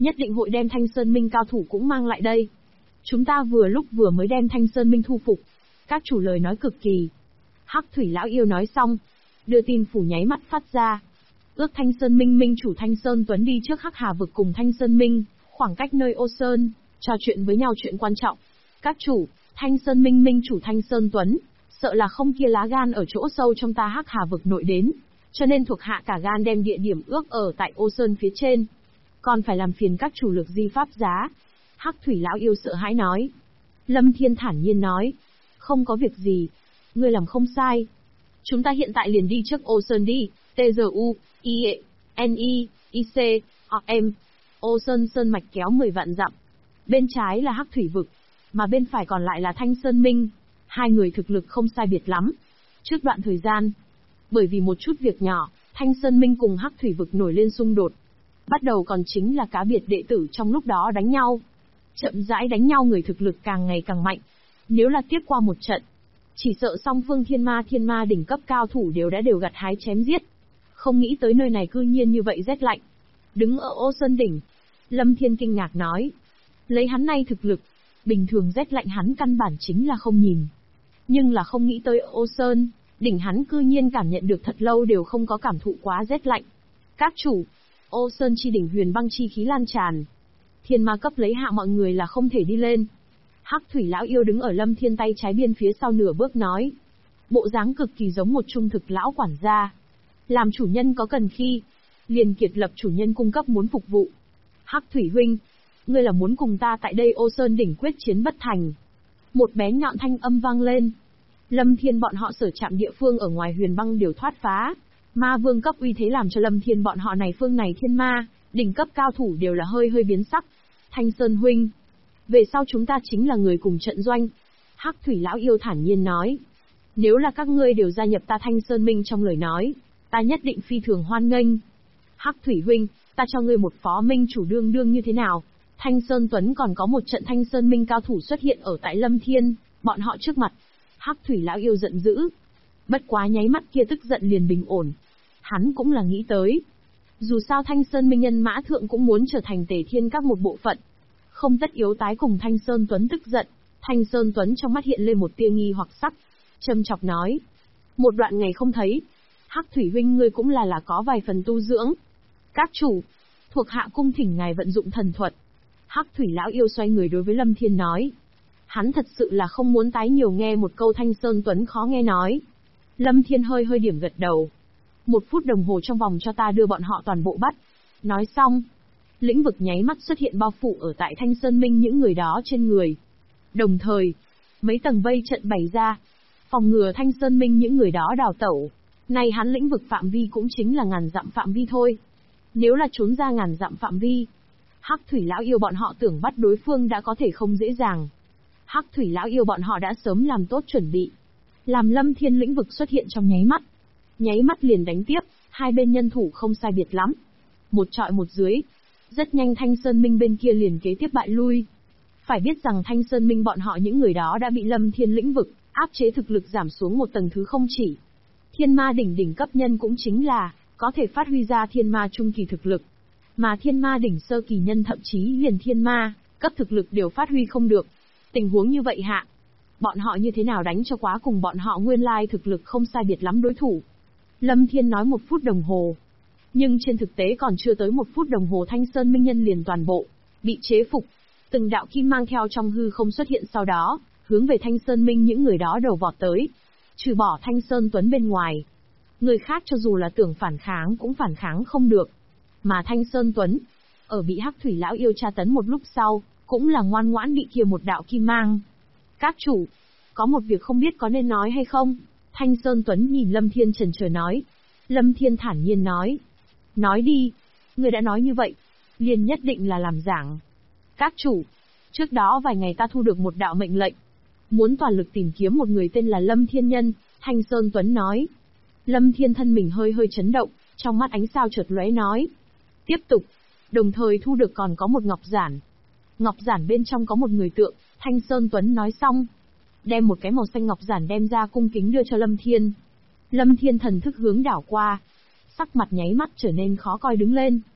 nhất định hội đem Thanh Sơn Minh cao thủ cũng mang lại đây. Chúng ta vừa mới đem Thanh Sơn Minh thu phục. Các chủ lời nói cực kỳ. Hắc Thủy lão yêu nói xong, đưa tin phủ nháy mắt phát ra. Ước Thanh Sơn Minh minh chủ Thanh Sơn Tuấn đi trước Hắc Hà vực cùng Thanh Sơn Minh, khoảng cách nơi Ô Sơn, trò chuyện với nhau chuyện quan trọng. Các chủ, Thanh Sơn Minh minh chủ Thanh Sơn Tuấn, sợ là không kia lá gan ở chỗ sâu trong ta Hắc Hà vực nội đến, cho nên thuộc hạ cả gan đem địa điểm ước ở tại Ô Sơn phía trên. Còn phải làm phiền các chủ lực di pháp giá. Hắc Thủy lão yêu sợ hãi nói. Lâm Thiên thản nhiên nói. Không có việc gì. Ngươi làm không sai. Chúng ta hiện tại liền đi trước Ô Sơn đi. T-G-U, I-E, N-I, I-C, O-M. Ô Sơn sơn mạch kéo 10 vạn dặm. Bên trái là Hắc Thủy vực, mà bên phải còn lại là Thanh Sơn Minh. Hai người thực lực không sai biệt lắm. Trước đoạn thời gian, bởi vì một chút việc nhỏ, Thanh Sơn Minh cùng Hắc Thủy vực nổi lên xung đột. Bắt đầu còn chính là cá biệt đệ tử trong lúc đó đánh nhau. Chậm rãi đánh nhau người thực lực càng ngày càng mạnh. Nếu là tiếp qua một trận, chỉ sợ song phương thiên ma đỉnh cấp cao thủ đều gặt hái chém giết. Không nghĩ tới nơi này cư nhiên như vậy rét lạnh. Đứng ở Ô Sơn đỉnh, Lâm Thiên kinh ngạc nói. Lấy hắn nay thực lực, bình thường rét lạnh hắn căn bản chính là không nhìn. Nhưng là không nghĩ tới Ô Sơn, đỉnh hắn cư nhiên cảm nhận được thật lâu đều không có cảm thụ quá rét lạnh. Các chủ, Ô Sơn chi đỉnh huyền băng chi khí lan tràn. Thiên ma cấp lấy hạ mọi người là không thể đi lên. Hắc Thủy lão yêu đứng ở Lâm Thiên tay trái biên phía sau nửa bước nói. Bộ dáng cực kỳ giống một trung thực lão quản gia. Làm chủ nhân có cần khi, liền kiệt lập chủ nhân cung cấp muốn phục vụ. Hắc Thủy huynh, ngươi là muốn cùng ta tại đây Ô Sơn đỉnh quyết chiến bất thành. Một bé nhọn thanh âm vang lên. Lâm Thiên bọn họ sở chạm địa phương ở ngoài huyền băng đều thoát phá. Ma vương cấp uy thế làm cho Lâm Thiên bọn họ này phương này thiên ma, đỉnh cấp cao thủ đều là hơi biến sắc. Thanh Sơn huynh, về sau chúng ta chính là người cùng trận doanh. Hắc Thủy lão yêu thản nhiên nói. Nếu là các ngươi đều gia nhập ta Thanh Sơn Minh trong lời nói, ta nhất định phi thường hoan nghênh. Hắc Thủy huynh, ta cho ngươi một phó minh chủ đương như thế nào? Thanh Sơn Tuấn còn có một trận Thanh Sơn Minh cao thủ xuất hiện ở tại Lâm Thiên, bọn họ trước mặt. Hắc Thủy lão yêu giận dữ. Bất quá nháy mắt kia tức giận liền bình ổn. Hắn cũng là nghĩ tới. Dù sao Thanh Sơn Minh nhân mã thượng cũng muốn trở thành Tề Thiên các một bộ phận. Không tất yếu tái cùng Thanh Sơn Tuấn tức giận. Thanh Sơn Tuấn trong mắt hiện lên một tia nghi hoặc sắc. Châm chọc nói. Một đoạn ngày không thấy. Hắc Thủy huynh ngươi cũng là có vài phần tu dưỡng. Các chủ, thuộc hạ cung thỉnh ngài vận dụng thần thuật. Hắc Thủy lão yêu xoay người đối với Lâm Thiên nói. Hắn thật sự là không muốn tái nhiều nghe một câu Thanh Sơn Tuấn khó nghe nói. Lâm Thiên hơi điểm gật đầu. 1 phút đồng hồ trong vòng cho ta đưa bọn họ toàn bộ bắt. Nói xong, lĩnh vực nháy mắt xuất hiện bao phủ ở tại Thanh Sơn Minh những người đó trên người. Đồng thời, mấy tầng vây trận bày ra, phòng ngừa Thanh Sơn Minh những người đó đào tẩu. Này hắn lĩnh vực phạm vi cũng chính là ngàn dặm phạm vi thôi. Nếu là trốn ra ngàn dặm phạm vi, Hắc Thủy lão yêu bọn họ tưởng bắt đối phương đã có thể không dễ dàng. Hắc Thủy lão yêu bọn họ đã sớm làm tốt chuẩn bị. Làm Lâm Thiên lĩnh vực xuất hiện trong nháy mắt liền đánh tiếp, hai bên nhân thủ không sai biệt lắm. Một trọi một dưới. Rất nhanh Thanh Sơn Minh bên kia liền kế tiếp bại lui. Phải biết rằng Thanh Sơn Minh bọn họ những người đó đã bị Lâm Thiên lĩnh vực áp chế thực lực giảm xuống một tầng thứ không chỉ. Thiên ma đỉnh cấp nhân cũng chính là có thể phát huy ra thiên ma trung kỳ thực lực. Mà thiên ma đỉnh sơ kỳ nhân thậm chí liền thiên ma cấp thực lực đều phát huy không được. Tình huống như vậy hạ, bọn họ như thế nào đánh cho quá cùng bọn họ nguyên lai thực lực không sai biệt lắm đối thủ. Lâm Thiên nói 1 phút đồng hồ. Nhưng trên thực tế còn chưa tới 1 phút đồng hồ Thanh Sơn Minh nhân liền toàn bộ bị chế phục. Từng đạo kim mang theo trong hư không xuất hiện sau đó, hướng về Thanh Sơn Minh những người đó đầu vọt tới. Trừ bỏ Thanh Sơn Tuấn bên ngoài, người khác cho dù là tưởng phản kháng cũng phản kháng không được. Mà Thanh Sơn Tuấn, ở bị Hắc Thủy lão yêu tra tấn một lúc sau, cũng là ngoan ngoãn bị kia một đạo kim mang. Các chủ, có một việc không biết có nên nói hay không? Thanh Sơn Tuấn nhìn Lâm Thiên chần chờ nói. Lâm Thiên thản nhiên nói. Nói đi, người đã nói như vậy, liền nhất định là làm giảng. Các chủ, trước đó vài ngày ta thu được một đạo mệnh lệnh. Muốn toàn lực tìm kiếm một người tên là Lâm Thiên Nhân, Thanh Sơn Tuấn nói. Lâm Thiên thân mình hơi chấn động, trong mắt ánh sao chợt lóe nói. Tiếp tục, đồng thời thu được còn có một ngọc giản. Ngọc giản bên trong có một người tượng, Thanh Sơn Tuấn nói xong. Đem một cái màu xanh ngọc giản đem ra cung kính đưa cho Lâm Thiên. Lâm Thiên thần thức hướng đảo qua. Sắc mặt nháy mắt trở nên khó coi đứng lên.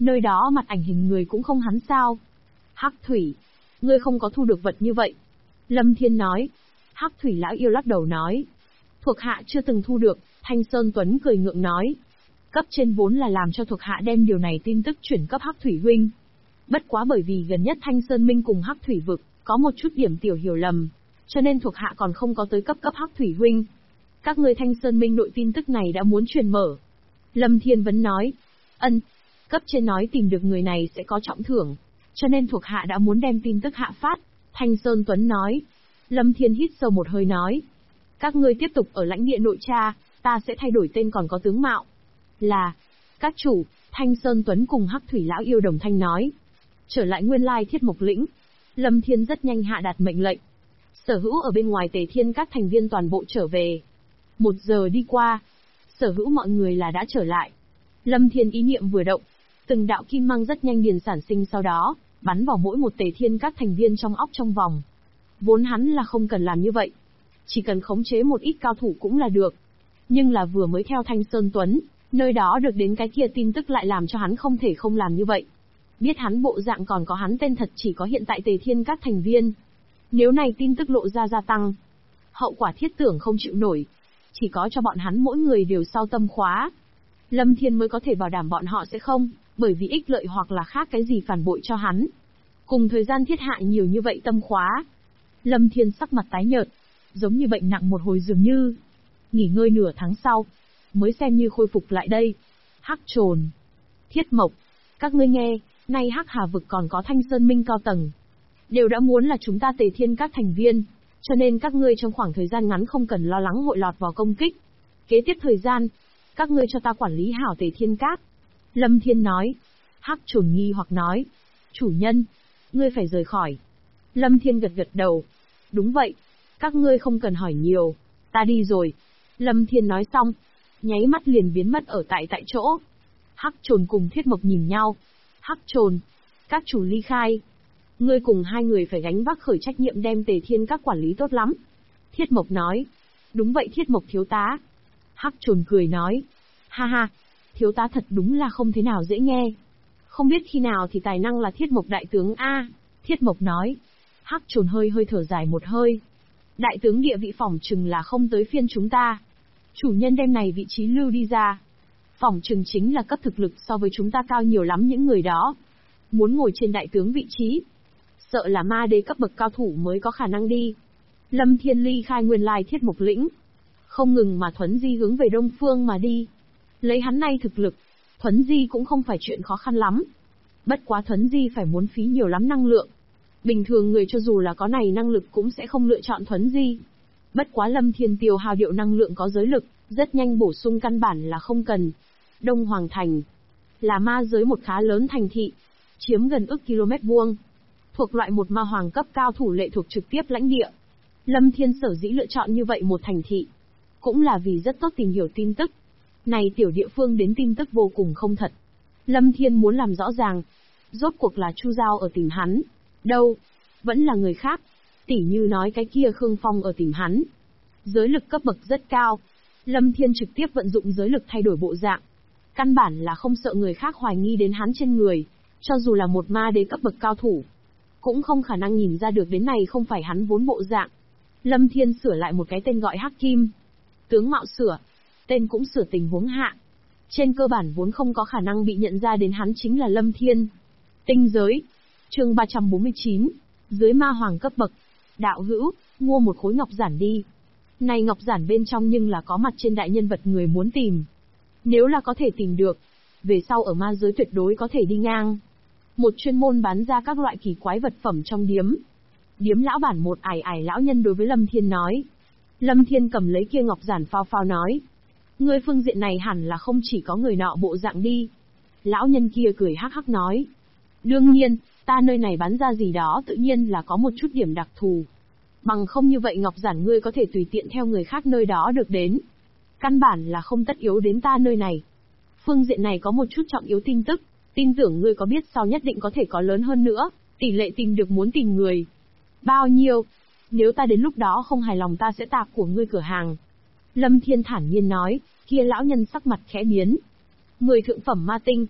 Nơi đó mặt ảnh hình người cũng không hắn sao? Hắc Thủy, ngươi không có thu được vật như vậy. Lâm Thiên nói. Hắc Thủy lão yêu lắc đầu nói. Thuộc hạ chưa từng thu được, Thanh Sơn Tuấn cười ngượng nói. Cấp trên vốn là làm cho thuộc hạ đem điều này tin tức chuyển cấp Hắc Thủy huynh. Bất quá bởi vì gần nhất Thanh Sơn Minh cùng Hắc Thủy vực, có một chút điểm tiểu hiểu lầm, cho nên thuộc hạ còn không có tới cấp Hắc Thủy huynh. Các ngươi Thanh Sơn Minh nội tin tức này đã muốn truyền mở. Lâm Thiên Vấn nói. Ân, cấp trên nói tìm được người này sẽ có trọng thưởng, cho nên thuộc hạ đã muốn đem tin tức hạ phát. Thanh Sơn Tuấn nói. Lâm Thiên hít sâu một hơi nói. Các ngươi tiếp tục ở lãnh địa nội tra, ta sẽ thay đổi tên còn có tướng mạo. Là, các chủ, Thanh Sơn Tuấn cùng Hắc Thủy lão yêu đồng thanh nói. Trở lại nguyên lai Thiết Mộc lĩnh, Lâm Thiên rất nhanh hạ đạt mệnh lệnh. Sở hữu ở bên ngoài Tề Thiên các thành viên toàn bộ trở về. 1 giờ đi qua, sở hữu mọi người là đã trở lại. Lâm Thiên ý niệm vừa động, từng đạo kim mang rất nhanh điền sản sinh sau đó, bắn vào mỗi một Tề Thiên các thành viên trong óc trong vòng. Vốn hắn là không cần làm như vậy, chỉ cần khống chế một ít cao thủ cũng là được. Nhưng là vừa mới theo Thanh Sơn Tuấn, nơi đó được đến cái kia tin tức lại làm cho hắn không thể không làm như vậy. Biết hắn bộ dạng còn có hắn tên thật chỉ có hiện tại Tề Thiên các thành viên. Nếu này tin tức lộ ra gia tăng, hậu quả thiết tưởng không chịu nổi. Chỉ có cho bọn hắn mỗi người đều sau tâm khóa. Lâm Thiên mới có thể bảo đảm bọn họ sẽ không, bởi vì ích lợi hoặc là khác cái gì phản bội cho hắn. Cùng thời gian thiết hạ nhiều như vậy tâm khóa. Lâm Thiên sắc mặt tái nhợt, giống như bệnh nặng một hồi dường như. Nghỉ ngơi nửa tháng sau, mới xem như khôi phục lại đây. Hắc Trồn, Thiết Mộc, các ngươi nghe, nay Hắc Hà vực còn có Thanh Sơn Minh cao tầng. Đều đã muốn là chúng ta Tề Thiên các thành viên, cho nên các ngươi trong khoảng thời gian ngắn không cần lo lắng hội lọt vào công kích. Kế tiếp thời gian, các ngươi cho ta quản lý hảo Tề Thiên các. Lâm Thiên nói. Hắc Trồn nghi hoặc nói. Chủ nhân, ngươi phải rời khỏi. Lâm Thiên gật gật đầu. Đúng vậy, các ngươi không cần hỏi nhiều, ta đi rồi. Lâm Thiên nói xong, nháy mắt liền biến mất ở tại chỗ. Hắc Trồn cùng Thiết Mộc nhìn nhau. Hắc Trồn, các chủ ly khai. Ngươi cùng hai người phải gánh vác khởi trách nhiệm đem Tề Thiên các quản lý tốt lắm. Thiết Mộc nói. Đúng vậy Thiết Mộc thiếu tá. Hắc Trồn cười nói. Ha ha, thiếu tá thật đúng là không thế nào dễ nghe. Không biết khi nào thì tài năng là Thiết Mộc đại tướng a. Thiết Mộc nói. Hắc Trồn hơi thở dài một hơi. Đại tướng địa vị phỏng chừng là không tới phiên chúng ta. Chủ nhân đem này vị trí lưu đi ra. Phỏng chừng chính là cấp thực lực so với chúng ta cao nhiều lắm những người đó. Muốn ngồi trên đại tướng vị trí, sợ là ma đế cấp bậc cao thủ mới có khả năng đi. Lâm Thiên ly khai nguyên lai Thiết Mộc lĩnh, không ngừng mà thuấn di hướng về đông phương mà đi. Lấy hắn nay thực lực, thuấn di cũng không phải chuyện khó khăn lắm. Bất quá thuấn di phải muốn phí nhiều lắm năng lượng. Bình thường người cho dù là có này năng lực cũng sẽ không lựa chọn thuấn di. Bất quá Lâm Thiên tiêu hao điệu năng lượng có giới lực, rất nhanh bổ sung căn bản là không cần. Đông Hoàng Thành là ma giới một khá lớn thành thị, chiếm gần ức km vuông, thuộc loại một ma hoàng cấp cao thủ lệ thuộc trực tiếp lãnh địa. Lâm Thiên sở dĩ lựa chọn như vậy một thành thị, cũng là vì rất tốt tìm hiểu tin tức. Này tiểu địa phương đến tin tức vô cùng không thật. Lâm Thiên muốn làm rõ ràng, rốt cuộc là Chu Giao ở tìm hắn, đâu, vẫn là người khác. Tỉ như nói cái kia Khương Phong ở tìm hắn. Giới lực cấp bậc rất cao. Lâm Thiên trực tiếp vận dụng giới lực thay đổi bộ dạng. Căn bản là không sợ người khác hoài nghi đến hắn trên người. Cho dù là một ma đế cấp bậc cao thủ, cũng không khả năng nhìn ra được đến này không phải hắn vốn bộ dạng. Lâm Thiên sửa lại một cái tên gọi Hắc Kim. Tướng mạo sửa, tên cũng sửa tình huống hạ. Trên cơ bản vốn không có khả năng bị nhận ra đến hắn chính là Lâm Thiên. Tinh giới. Chương 349. Dưới ma hoàng cấp bậc. Đạo hữu, mua một khối ngọc giản đi. Này ngọc giản bên trong nhưng là có mặt trên đại nhân vật người muốn tìm. Nếu là có thể tìm được, về sau ở ma giới tuyệt đối có thể đi ngang. Một chuyên môn bán ra các loại kỳ quái vật phẩm trong điếm. Điếm lão bản một ải lão nhân đối với Lâm Thiên nói. Lâm Thiên cầm lấy kia ngọc giản phao phao nói. Ngươi phương diện này hẳn là không chỉ có người nọ bộ dạng đi. Lão nhân kia cười hắc hắc nói. Đương nhiên, ta nơi này bán ra gì đó tự nhiên là có một chút điểm đặc thù. Bằng không như vậy ngọc giản ngươi có thể tùy tiện theo người khác nơi đó được đến. Căn bản là không tất yếu đến ta nơi này. Phương diện này có một chút trọng yếu tin tức, tin tưởng ngươi có biết sau nhất định có thể có lớn hơn nữa, tỷ lệ tìm được muốn tìm người. Bao nhiêu? Nếu ta đến lúc đó không hài lòng ta sẽ tạc của ngươi cửa hàng. Lâm Thiên thản nhiên nói, kia lão nhân sắc mặt khẽ biến. 10 thượng phẩm ma tinh.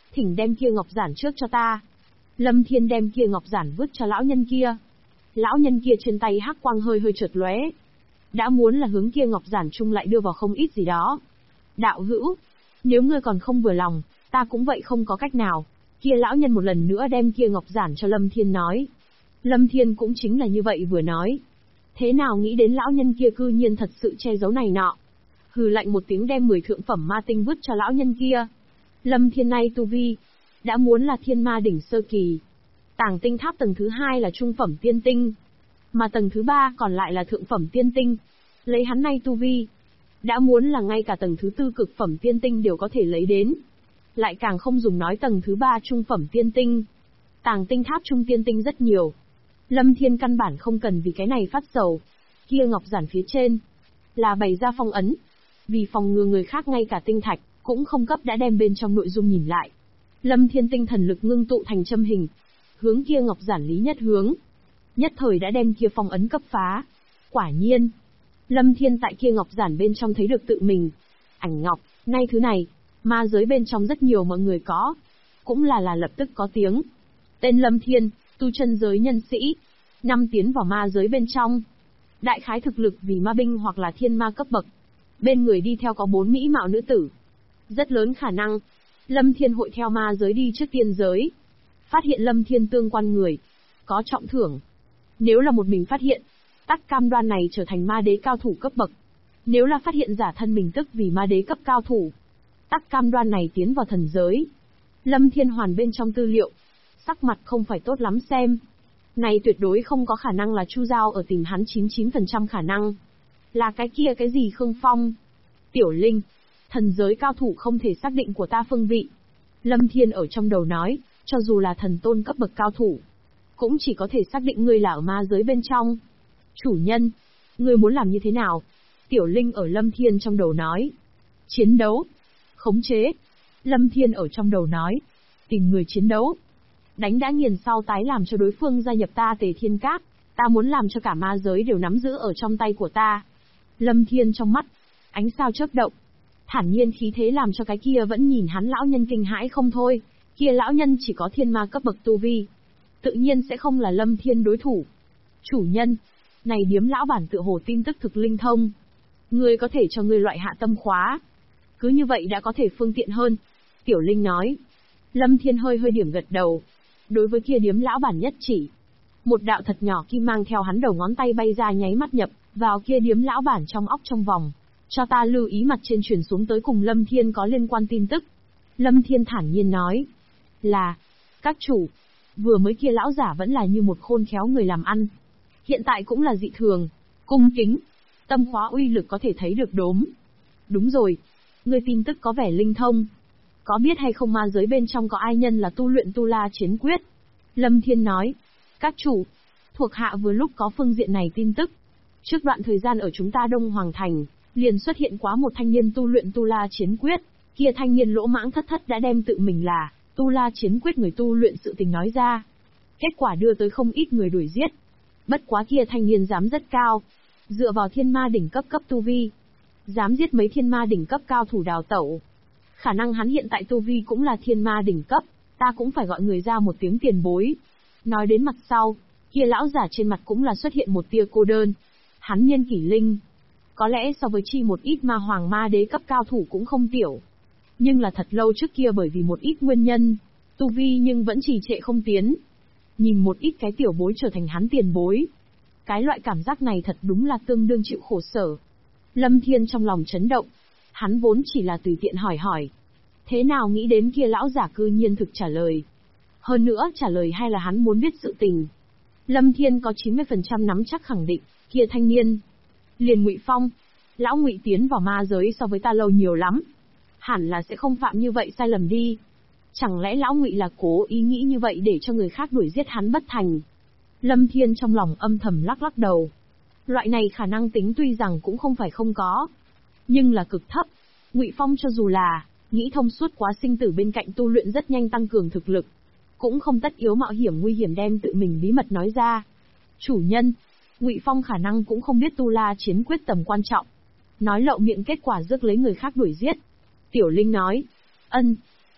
Thỉnh đem kia ngọc giản trước cho ta. Lâm Thiên đem kia ngọc giản vứt cho lão nhân kia. Lão nhân kia trên tay hắc quang hơi hơi chợt lóe. Đã muốn là hướng kia ngọc giản chung lại đưa vào không ít gì đó. Đạo hữu, nếu ngươi còn không vừa lòng, ta cũng vậy không có cách nào. Kia lão nhân một lần nữa đem kia ngọc giản cho Lâm Thiên nói. Lâm Thiên cũng chính là như vậy vừa nói. Thế nào nghĩ đến lão nhân kia cư nhiên thật sự che giấu này nọ. Hừ lạnh một tiếng đem 10 thượng phẩm ma tinh vứt cho lão nhân kia. Lâm Thiên nay tu vi, đã muốn là thiên ma đỉnh sơ kỳ. Tàng tinh tháp tầng thứ 2 là trung phẩm tiên tinh. Mà tầng thứ 3 còn lại là thượng phẩm tiên tinh. Lấy hắn nay tu vi, đã muốn là ngay cả tầng thứ 4 cực phẩm tiên tinh đều có thể lấy đến. Lại càng không dùng nói tầng thứ 3 trung phẩm tiên tinh. Tàng tinh tháp trung tiên tinh rất nhiều. Lâm Thiên căn bản không cần vì cái này phát sầu. Kia ngọc giản phía trên là bày ra phong ấn. Vì phòng ngừa người khác ngay cả tinh thạch cũng không cấp đã đem bên trong nội dung nhìn lại. Lâm Thiên tinh thần lực ngưng tụ thành châm hình, hướng kia ngọc giản lý nhất hướng. Nhất thời đã đem kia phong ấn cấp phá. Quả nhiên, Lâm Thiên tại kia ngọc giản bên trong thấy được tự mình. Ảnh ngọc, nay thứ này, ma giới bên trong rất nhiều mọi người có. Cũng là lập tức có tiếng. Tên Lâm Thiên, tu chân giới nhân sĩ. Năm tiến vào ma giới bên trong. Đại khái thực lực vì ma binh hoặc là thiên ma cấp bậc. Bên người đi theo có 4 mỹ mạo nữ tử. Rất lớn khả năng, Lâm Thiên hội theo ma giới đi trước tiên giới. Phát hiện Lâm Thiên tương quan người, có trọng thưởng. Nếu là một mình phát hiện, tắc cam đoan này trở thành ma đế cao thủ cấp bậc. Nếu là phát hiện giả thân mình tức vì ma đế cấp cao thủ, tắc cam đoan này tiến vào thần giới. Lâm Thiên hoàn bên trong tư liệu, sắc mặt không phải tốt lắm xem. Này tuyệt đối không có khả năng là Chu Giao ở tìm hắn 99% khả năng. Là cái kia cái gì Khương Phong? Tiểu Linh, thần giới cao thủ không thể xác định của ta phương vị. Lâm Thiên ở trong đầu nói, cho dù là thần tôn cấp bậc cao thủ, cũng chỉ có thể xác định ngươi là ở ma giới bên trong. Chủ nhân, ngươi muốn làm như thế nào? Tiểu Linh ở Lâm Thiên trong đầu nói. Chiến đấu. Khống chế. Lâm Thiên ở trong đầu nói. Tìm người chiến đấu. Đánh đã nghiền sau tái làm cho đối phương gia nhập ta Tề Thiên Các. Ta muốn làm cho cả ma giới đều nắm giữ ở trong tay của ta. Lâm Thiên trong mắt, ánh sao chớp động. Thản nhiên khí thế làm cho cái kia vẫn nhìn hắn lão nhân kinh hãi không thôi. Kia lão nhân chỉ có thiên ma cấp bậc tu vi. Tự nhiên sẽ không là Lâm Thiên đối thủ. Chủ nhân, này điếm lão bản tựa hồ tin tức thực linh thông. Ngươi có thể cho ngươi loại hạ tâm khóa. Cứ như vậy đã có thể phương tiện hơn. Tiểu Linh nói. Lâm Thiên hơi hơi điểm gật đầu. Đối với kia điếm lão bản nhất chỉ. Một đạo thật nhỏ kim mang theo hắn đầu ngón tay bay ra nháy mắt nhập vào kia điếm lão bản trong óc trong vòng. Cho ta lưu ý mặt trên truyền xuống tới cùng Lâm Thiên có liên quan tin tức. Lâm Thiên thản nhiên nói. Là, các chủ, vừa mới kia lão giả vẫn là như một khôn khéo người làm ăn. Hiện tại cũng là dị thường, cung kính, tâm khóa uy lực có thể thấy được đốm. Đúng rồi, ngươi tin tức có vẻ linh thông. Có biết hay không ma giới bên trong có ai nhân là tu luyện tu la chiến quyết? Lâm Thiên nói. Các chủ, thuộc hạ vừa lúc có phương diện này tin tức. Trước đoạn thời gian ở chúng ta Đông Hoàng Thành, liền xuất hiện quá một thanh niên tu luyện tu la chiến quyết. Kia thanh niên lỗ mãng thất thất đã đem tự mình là tu la chiến quyết người tu luyện sự tình nói ra. Kết quả đưa tới không ít người đuổi giết. Bất quá kia thanh niên dám rất cao. Dựa vào thiên ma đỉnh cấp tu vi. Dám giết mấy thiên ma đỉnh cấp cao thủ đào tẩu. Khả năng hắn hiện tại tu vi cũng là thiên ma đỉnh cấp. Ta cũng phải gọi người ra một tiếng tiền bối. Nói đến mặt sau, kia lão giả trên mặt cũng là xuất hiện một tia cô đơn. Hắn niên kỷ linh. Có lẽ so với chi một ít ma hoàng ma đế cấp cao thủ cũng không tiểu. Nhưng là thật lâu trước kia bởi vì một ít nguyên nhân, tu vi nhưng vẫn trì trệ không tiến. Nhìn một ít cái tiểu bối trở thành hắn tiền bối. Cái loại cảm giác này thật đúng là tương đương chịu khổ sở. Lâm Thiên trong lòng chấn động. Hắn vốn chỉ là tùy tiện hỏi. Thế nào nghĩ đến kia lão giả cư nhiên thực trả lời. Hơn nữa trả lời hay là hắn muốn biết sự tình. Lâm Thiên có 90% nắm chắc khẳng định, kia thanh niên. Liền Ngụy Phong. Lão Ngụy tiến vào ma giới so với ta lâu nhiều lắm. Hẳn là sẽ không phạm như vậy sai lầm đi. Chẳng lẽ lão Ngụy là cố ý nghĩ như vậy để cho người khác đuổi giết hắn bất thành. Lâm Thiên trong lòng âm thầm lắc đầu. Loại này khả năng tính tuy rằng cũng không phải không có. Nhưng là cực thấp. Ngụy Phong cho dù là nghĩ thông suốt quá sinh tử bên cạnh tu luyện rất nhanh tăng cường thực lực. Cũng không tất yếu mạo hiểm nguy hiểm đem tự mình bí mật nói ra. Chủ nhân, Ngụy Phong khả năng cũng không biết tu la chiến quyết tầm quan trọng. Nói lậu miệng kết quả rước lấy người khác đuổi giết. Tiểu Linh nói.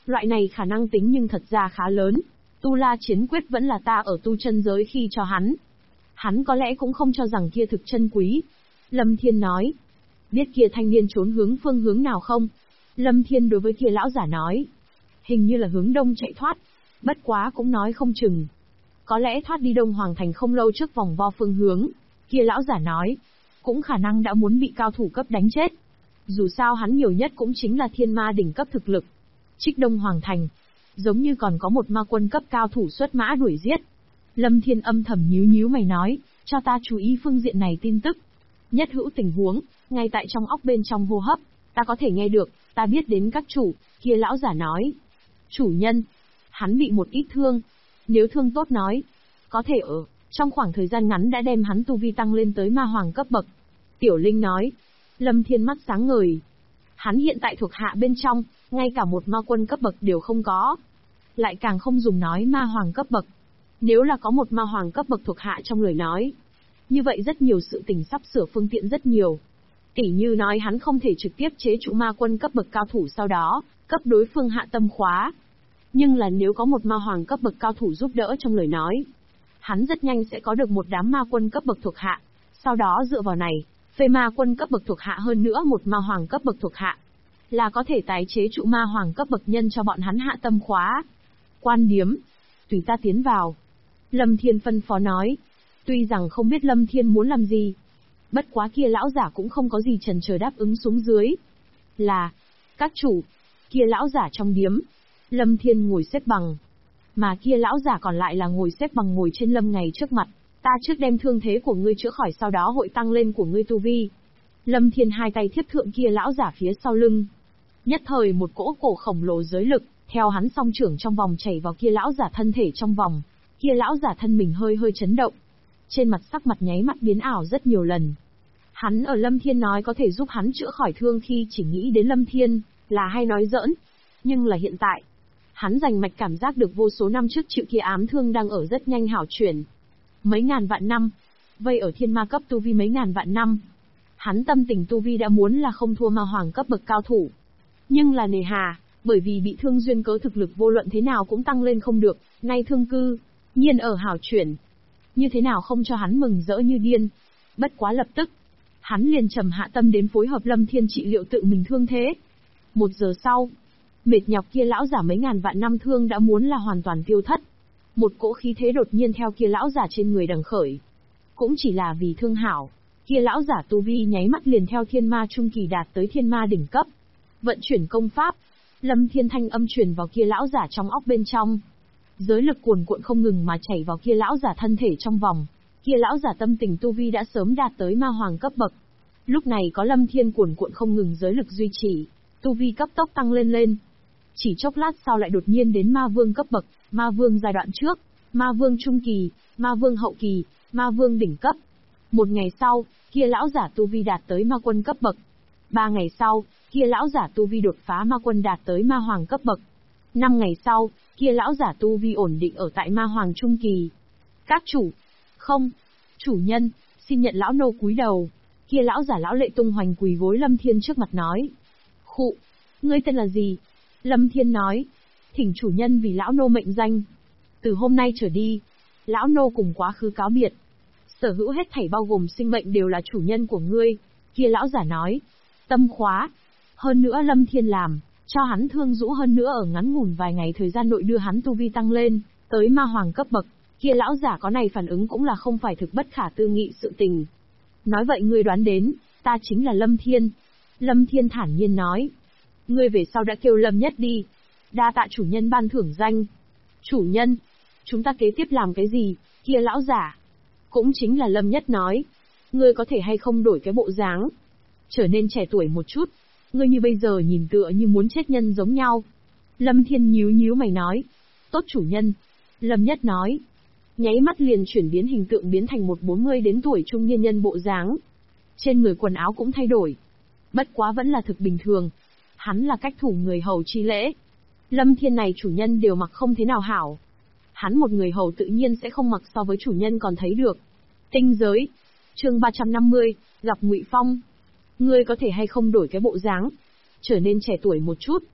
Loại này khả năng tính nhưng thật ra khá lớn. Tu La Chiến Quyết vẫn là ta ở tu chân giới khi cho hắn. Hắn có lẽ cũng không cho rằng kia thực chân quý. Lâm Thiên nói. Biết kia thanh niên trốn phương hướng nào không? Lâm Thiên đối với kia lão giả nói. Hình như là hướng đông chạy thoát. Bất quá cũng nói không chừng. Có lẽ thoát đi Đông Hoàng Thành không lâu trước vòng vo phương hướng. Kia lão giả nói. Cũng khả năng đã muốn bị cao thủ cấp đánh chết. Dù sao hắn nhiều nhất cũng chính là thiên ma đỉnh cấp thực lực. Trích Đông Hoàng Thành. Giống như còn có một ma quân cấp cao thủ xuất mã đuổi giết. Lâm Thiên âm thầm nhíu mày nói. Cho ta chú ý phương diện này tin tức. Nhất hữu tình huống, ngay tại trong óc bên trong hô hấp. Ta có thể nghe được, ta biết đến các chủ. Kia lão giả nói. Chủ nhân. Hắn bị một ít thương. Nếu thương tốt nói. Có thể ở trong khoảng thời gian ngắn đã đem hắn tu vi tăng lên tới ma hoàng cấp bậc. Tiểu Linh nói. Lâm Thiên mắt sáng ngời. Hắn hiện tại thuộc hạ bên trong, ngay cả một ma quân cấp bậc đều không có. Lại càng không dùng nói ma hoàng cấp bậc. Nếu là có một ma hoàng cấp bậc thuộc hạ trong lời nói. Như vậy rất nhiều sự tình sắp sửa phương tiện rất nhiều. Tỉ như nói hắn không thể trực tiếp chế trụ ma quân cấp bậc cao thủ sau đó, cấp đối phương hạ tâm khóa. Nhưng là nếu có một ma hoàng cấp bậc cao thủ giúp đỡ trong lời nói. Hắn rất nhanh sẽ có được một đám ma quân cấp bậc thuộc hạ. Sau đó dựa vào này, phê ma quân cấp bậc thuộc hạ hơn nữa một ma hoàng cấp bậc thuộc hạ. Là có thể tái chế trụ ma hoàng cấp bậc nhân cho bọn hắn hạ tâm khóa. Quan điếm. Tùy ta tiến vào. Lâm Thiên phân phó nói. Tuy rằng không biết Lâm Thiên muốn làm gì. Bất quá kia lão giả cũng không có gì chần chờ đáp ứng xuống dưới. Là. Các chủ. Kia lão giả trong điếm. Lâm Thiên ngồi xếp bằng. Mà kia lão giả còn lại là ngồi xếp bằng ngồi trên Lâm Ngày trước mặt. Ta trước đem thương thế của ngươi chữa khỏi sau đó hội tăng lên của ngươi tu vi. Lâm Thiên hai tay thiếp thượng kia lão giả phía sau lưng. Nhất thời một cỗ cổ khổng lồ giới lực, theo hắn song trưởng trong vòng chảy vào kia lão giả thân thể trong vòng. Kia lão giả thân mình hơi chấn động. Trên mặt sắc mặt nháy mắt biến ảo rất nhiều lần. Hắn ở Lâm Thiên nói có thể giúp hắn chữa khỏi thương khi chỉ nghĩ đến Lâm Thiên, là hay nói giỡn. Nhưng là hiện tại, hắn rành mạch cảm giác được vô số năm trước chịu kia ám thương đang ở rất nhanh hảo chuyển. Mấy ngàn vạn năm, vây ở thiên ma cấp tu vi mấy ngàn vạn năm. Hắn tâm tình tu vi đã muốn là không thua ma hoàng cấp bậc cao thủ. Nhưng là nề hà, bởi vì bị thương duyên cớ thực lực vô luận thế nào cũng tăng lên không được, nay thương cư, nhiên ở hảo chuyển. Như thế nào không cho hắn mừng rỡ như điên. Bất quá lập tức, hắn liền trầm hạ tâm đến phối hợp Lâm Thiên trị liệu tự mình thương thế. 1 giờ sau, mệt nhọc kia lão giả mấy ngàn vạn năm thương đã muốn là hoàn toàn tiêu thất. Một cỗ khí thế đột nhiên theo kia lão giả trên người đằng khởi. Cũng chỉ là vì thương hảo, kia lão giả tu vi nháy mắt liền theo thiên ma trung kỳ đạt tới thiên ma đỉnh cấp. Vận chuyển công pháp, Lâm Thiên thanh âm truyền vào kia lão giả trong óc bên trong. Giới lực cuồn cuộn không ngừng mà chảy vào kia lão giả thân thể trong vòng. Kia lão giả tâm tình tu vi đã sớm đạt tới ma hoàng cấp bậc. Lúc này có Lâm Thiên cuồn cuộn không ngừng giới lực duy trì, tu vi cấp tốc tăng lên. Chỉ chốc lát sau lại đột nhiên đến ma vương cấp bậc, ma vương giai đoạn trước, ma vương trung kỳ, ma vương hậu kỳ, ma vương đỉnh cấp. 1 ngày sau, kia lão giả tu vi đạt tới ma quân cấp bậc. 3 ngày sau, kia lão giả tu vi đột phá ma quân đạt tới ma hoàng cấp bậc. 5 ngày sau, kia lão giả tu vi ổn định ở tại ma hoàng trung kỳ. Các chủ. Không. Chủ nhân, xin nhận lão nô cúi đầu. Kia lão giả lão lệ tung hoành quỳ gối Lâm Thiên trước mặt nói. Khụ. Ngươi tên là gì? Lâm Thiên nói. Thỉnh chủ nhân vì lão nô mệnh danh. Từ hôm nay trở đi, lão nô cùng quá khứ cáo biệt. Sở hữu hết thảy bao gồm sinh mệnh đều là chủ nhân của ngươi. Kia lão giả nói. Tâm khóa. Hơn nữa Lâm Thiên làm, cho hắn thương rũ hơn nữa ở ngắn ngủn vài ngày thời gian nội đưa hắn tu vi tăng lên, tới ma hoàng cấp bậc. Kia lão giả có này phản ứng cũng là không phải thực bất khả tư nghị sự tình. Nói vậy ngươi đoán đến, ta chính là Lâm Thiên. Lâm Thiên thản nhiên nói. Ngươi về sau đã kêu Lâm Nhất đi. Đa tạ chủ nhân ban thưởng danh. Chủ nhân, chúng ta kế tiếp làm cái gì? Kia lão giả. Cũng chính là Lâm Nhất nói. Ngươi có thể hay không đổi cái bộ dáng, trở nên trẻ tuổi một chút. Ngươi như bây giờ nhìn tựa như muốn chết nhân giống nhau. Lâm Thiên nhíu mày nói. Tốt chủ nhân. Lâm Nhất nói. Nháy mắt liền chuyển biến hình tượng biến thành một 40 đến tuổi trung niên nhân bộ dáng. Trên người quần áo cũng thay đổi. Bất quá vẫn là thực bình thường. Hắn là cách thủ người hầu chi lễ. Lâm Thiên này chủ nhân đều mặc không thế nào hảo. Hắn một người hầu tự nhiên sẽ không mặc so với chủ nhân còn thấy được. Tinh giới. Chương 350, gặp Ngụy Phong. Ngươi có thể hay không đổi cái bộ dáng, trở nên trẻ tuổi một chút.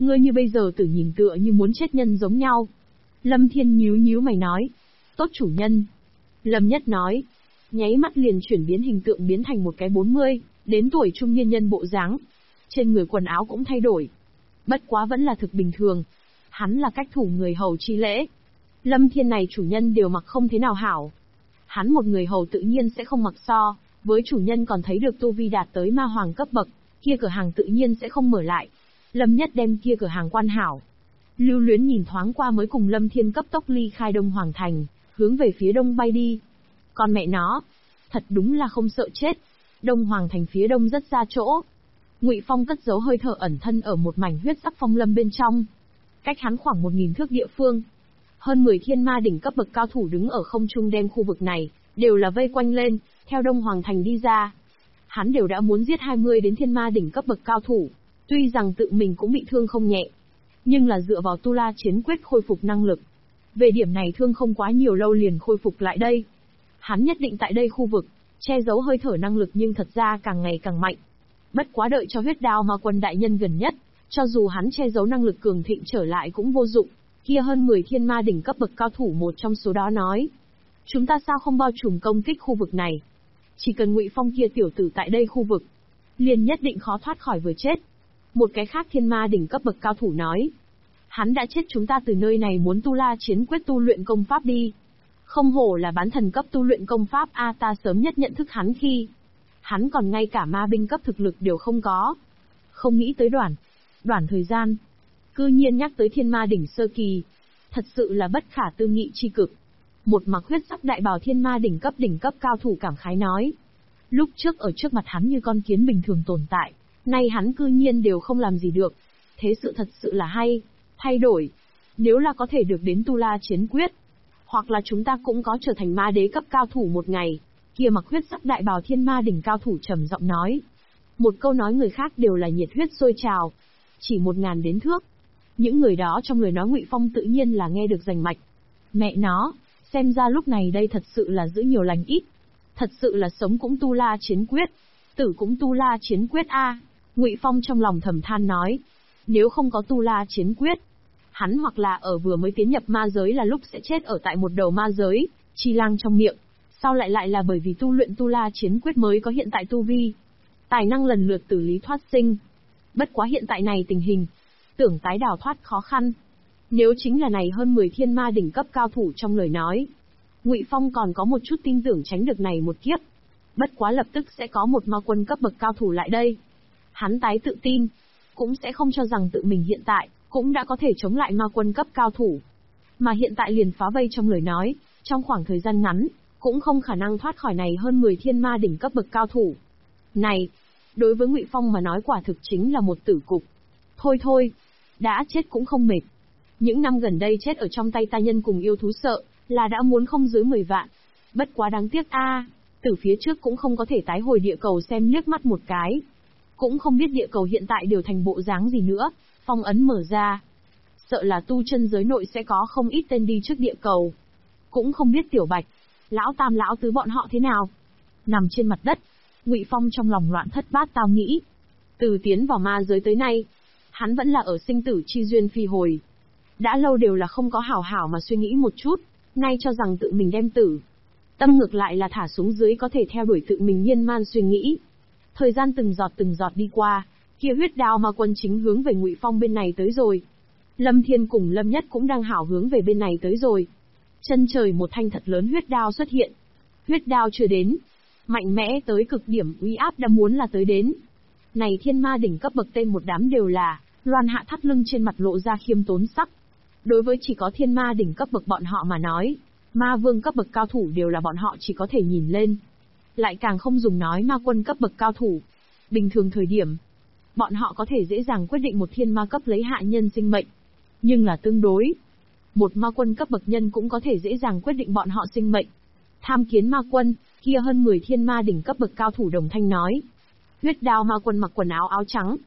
Ngươi như bây giờ tử nhìn tựa như muốn chết nhân giống nhau. Lâm Thiên nhíu nhíu mày nói. Tốt chủ nhân. Lâm Nhất nói. Nháy mắt liền chuyển biến hình tượng biến thành một cái 40, đến tuổi trung niên nhân bộ dáng. Trên người quần áo cũng thay đổi. Bất quá vẫn là thực bình thường. Hắn là cách thủ người hầu chi lễ. Lâm Thiên này chủ nhân đều mặc không thế nào hảo. Hắn một người hầu tự nhiên sẽ không mặc so, với chủ nhân còn thấy được tu vi đạt tới ma hoàng cấp bậc, kia cửa hàng tự nhiên sẽ không mở lại. Lâm Nhất đem kia cửa hàng quan hảo. Lưu Luyến nhìn thoáng qua mới cùng Lâm Thiên cấp tốc ly khai Đông Hoàng Thành, hướng về phía đông bay đi. Con mẹ nó, thật đúng là không sợ chết. Đông Hoàng Thành phía đông rất xa chỗ. Ngụy Phong cất giấu hơi thở ẩn thân ở một mảnh huyết sắc phong lâm bên trong. Cách hắn khoảng 1000 thước địa phương. Hơn 10 thiên ma đỉnh cấp bậc cao thủ đứng ở không trung đem khu vực này, đều là vây quanh lên, theo Đông Hoàng Thành đi ra. Hắn đều đã muốn giết 20 đến thiên ma đỉnh cấp bậc cao thủ. Tuy rằng tự mình cũng bị thương không nhẹ, nhưng là dựa vào tu la chiến quyết khôi phục năng lực. Về điểm này thương không quá nhiều lâu liền khôi phục lại đây. Hắn nhất định tại đây khu vực, che giấu hơi thở năng lực nhưng thật ra càng ngày càng mạnh. Bất quá đợi cho huyết đao ma quân đại nhân gần nhất, cho dù hắn che giấu năng lực cường thịnh trở lại cũng vô dụng. Kia hơn 10 thiên ma đỉnh cấp bậc cao thủ một trong số đó nói. Chúng ta sao không bao trùm công kích khu vực này? Chỉ cần Ngụy Phong kia tiểu tử tại đây khu vực, liền nhất định khó thoát khỏi vừa chết. Một cái khác thiên ma đỉnh cấp bậc cao thủ nói. Hắn đã chết chúng ta từ nơi này muốn tu la chiến quyết tu luyện công pháp đi. Không hổ là bán thần cấp tu luyện công pháp A, ta sớm nhất nhận thức hắn khi hắn còn ngay cả ma binh cấp thực lực đều không có. Không nghĩ tới đoạn thời gian, cư nhiên nhắc tới thiên ma đỉnh sơ kỳ. Thật sự là bất khả tư nghị chi cực. Một mặc huyết sắc đại bào thiên ma đỉnh cấp cao thủ cảm khái nói. Lúc trước ở trước mặt hắn như con kiến bình thường tồn tại, nay hắn cư nhiên đều không làm gì được. Thế sự thật sự là hay, thay đổi. Nếu là có thể được đến tu la chiến quyết, hoặc là chúng ta cũng có trở thành ma đế cấp cao thủ một ngày. Kia mặc huyết sắc đại bào thiên ma đỉnh cao thủ trầm giọng nói. Một câu nói người khác đều là nhiệt huyết sôi trào. Chỉ 1000 đến thước. Những người đó trong lời nói Ngụy Phong tự nhiên là nghe được rành mạch. Mẹ nó, xem ra lúc này đây thật sự là giữ nhiều lành ít. Thật sự là sống cũng tu la chiến quyết, tử cũng tu la chiến quyết a. Ngụy Phong trong lòng thầm than nói. Nếu không có tu la chiến quyết, hắn hoặc là ở vừa mới tiến nhập ma giới là lúc sẽ chết ở tại một đầu ma giới, chi lang trong miệng. Sau lại là bởi vì tu luyện tu la chiến quyết mới có hiện tại tu vi. Tài năng lần lượt tử lý thoát sinh. Bất quá hiện tại này tình hình, tưởng tái đào thoát khó khăn. Nếu chính là này hơn 10 thiên ma đỉnh cấp cao thủ trong lời nói, Ngụy Phong còn có một chút tin tưởng tránh được này một kiếp. Bất quá lập tức sẽ có một ma quân cấp bậc cao thủ lại đây. Hắn tái tự tin, cũng sẽ không cho rằng tự mình hiện tại cũng đã có thể chống lại ma quân cấp cao thủ. Mà hiện tại liền phá vây trong lời nói, trong khoảng thời gian ngắn, cũng không khả năng thoát khỏi này hơn 10 thiên ma đỉnh cấp bậc cao thủ. Này, đối với Ngụy Phong mà nói quả thực chính là một tử cục. Thôi, đã chết cũng không mệt. Những năm gần đây chết ở trong tay ta nhân cùng yêu thú sợ, là đã muốn không dưới 10 vạn. Bất quá đáng tiếc a, từ phía trước cũng không có thể tái hồi địa cầu xem liếc mắt một cái. Cũng không biết địa cầu hiện tại đều thành bộ dáng gì nữa, phong ấn mở ra. Sợ là tu chân giới nội sẽ có không ít tên đi trước địa cầu. Cũng không biết Tiểu Bạch, Lão Tam Lão Tứ bọn họ thế nào. Nằm trên mặt đất, Ngụy Phong trong lòng loạn thất bát tao nghĩ. Từ tiến vào ma giới tới nay, hắn vẫn là ở sinh tử chi duyên phi hồi. Đã lâu đều là không có hảo hảo mà suy nghĩ một chút, nay cho rằng tự mình đem tử. Tâm ngược lại là thả xuống dưới có thể theo đuổi tự mình miên man suy nghĩ. Thời gian từng giọt đi qua, kia huyết đao ma quân chính hướng về Ngụy Phong bên này tới rồi. Lâm Thiên cùng Lâm Nhất cũng đang hảo hướng về bên này tới rồi. Chân trời một thanh thật lớn huyết đao xuất hiện. Huyết đao chưa đến, mạnh mẽ tới cực điểm uy áp đã muốn là tới đến. Này thiên ma đỉnh cấp bậc tên một đám đều là, loan hạ thắt lưng trên mặt lộ ra khiêm tốn sắc. Đối với chỉ có thiên ma đỉnh cấp bậc bọn họ mà nói, ma vương cấp bậc cao thủ đều là bọn họ chỉ có thể nhìn lên. Lại càng không dùng nói ma quân cấp bậc cao thủ. Bình thường thời điểm, bọn họ có thể dễ dàng quyết định một thiên ma cấp lấy hạ nhân sinh mệnh. Nhưng là tương đối, một ma quân cấp bậc nhân cũng có thể dễ dàng quyết định bọn họ sinh mệnh. Tham kiến ma quân, kia hơn 10 thiên ma đỉnh cấp bậc cao thủ đồng thanh nói. Huyết đao ma quân mặc quần áo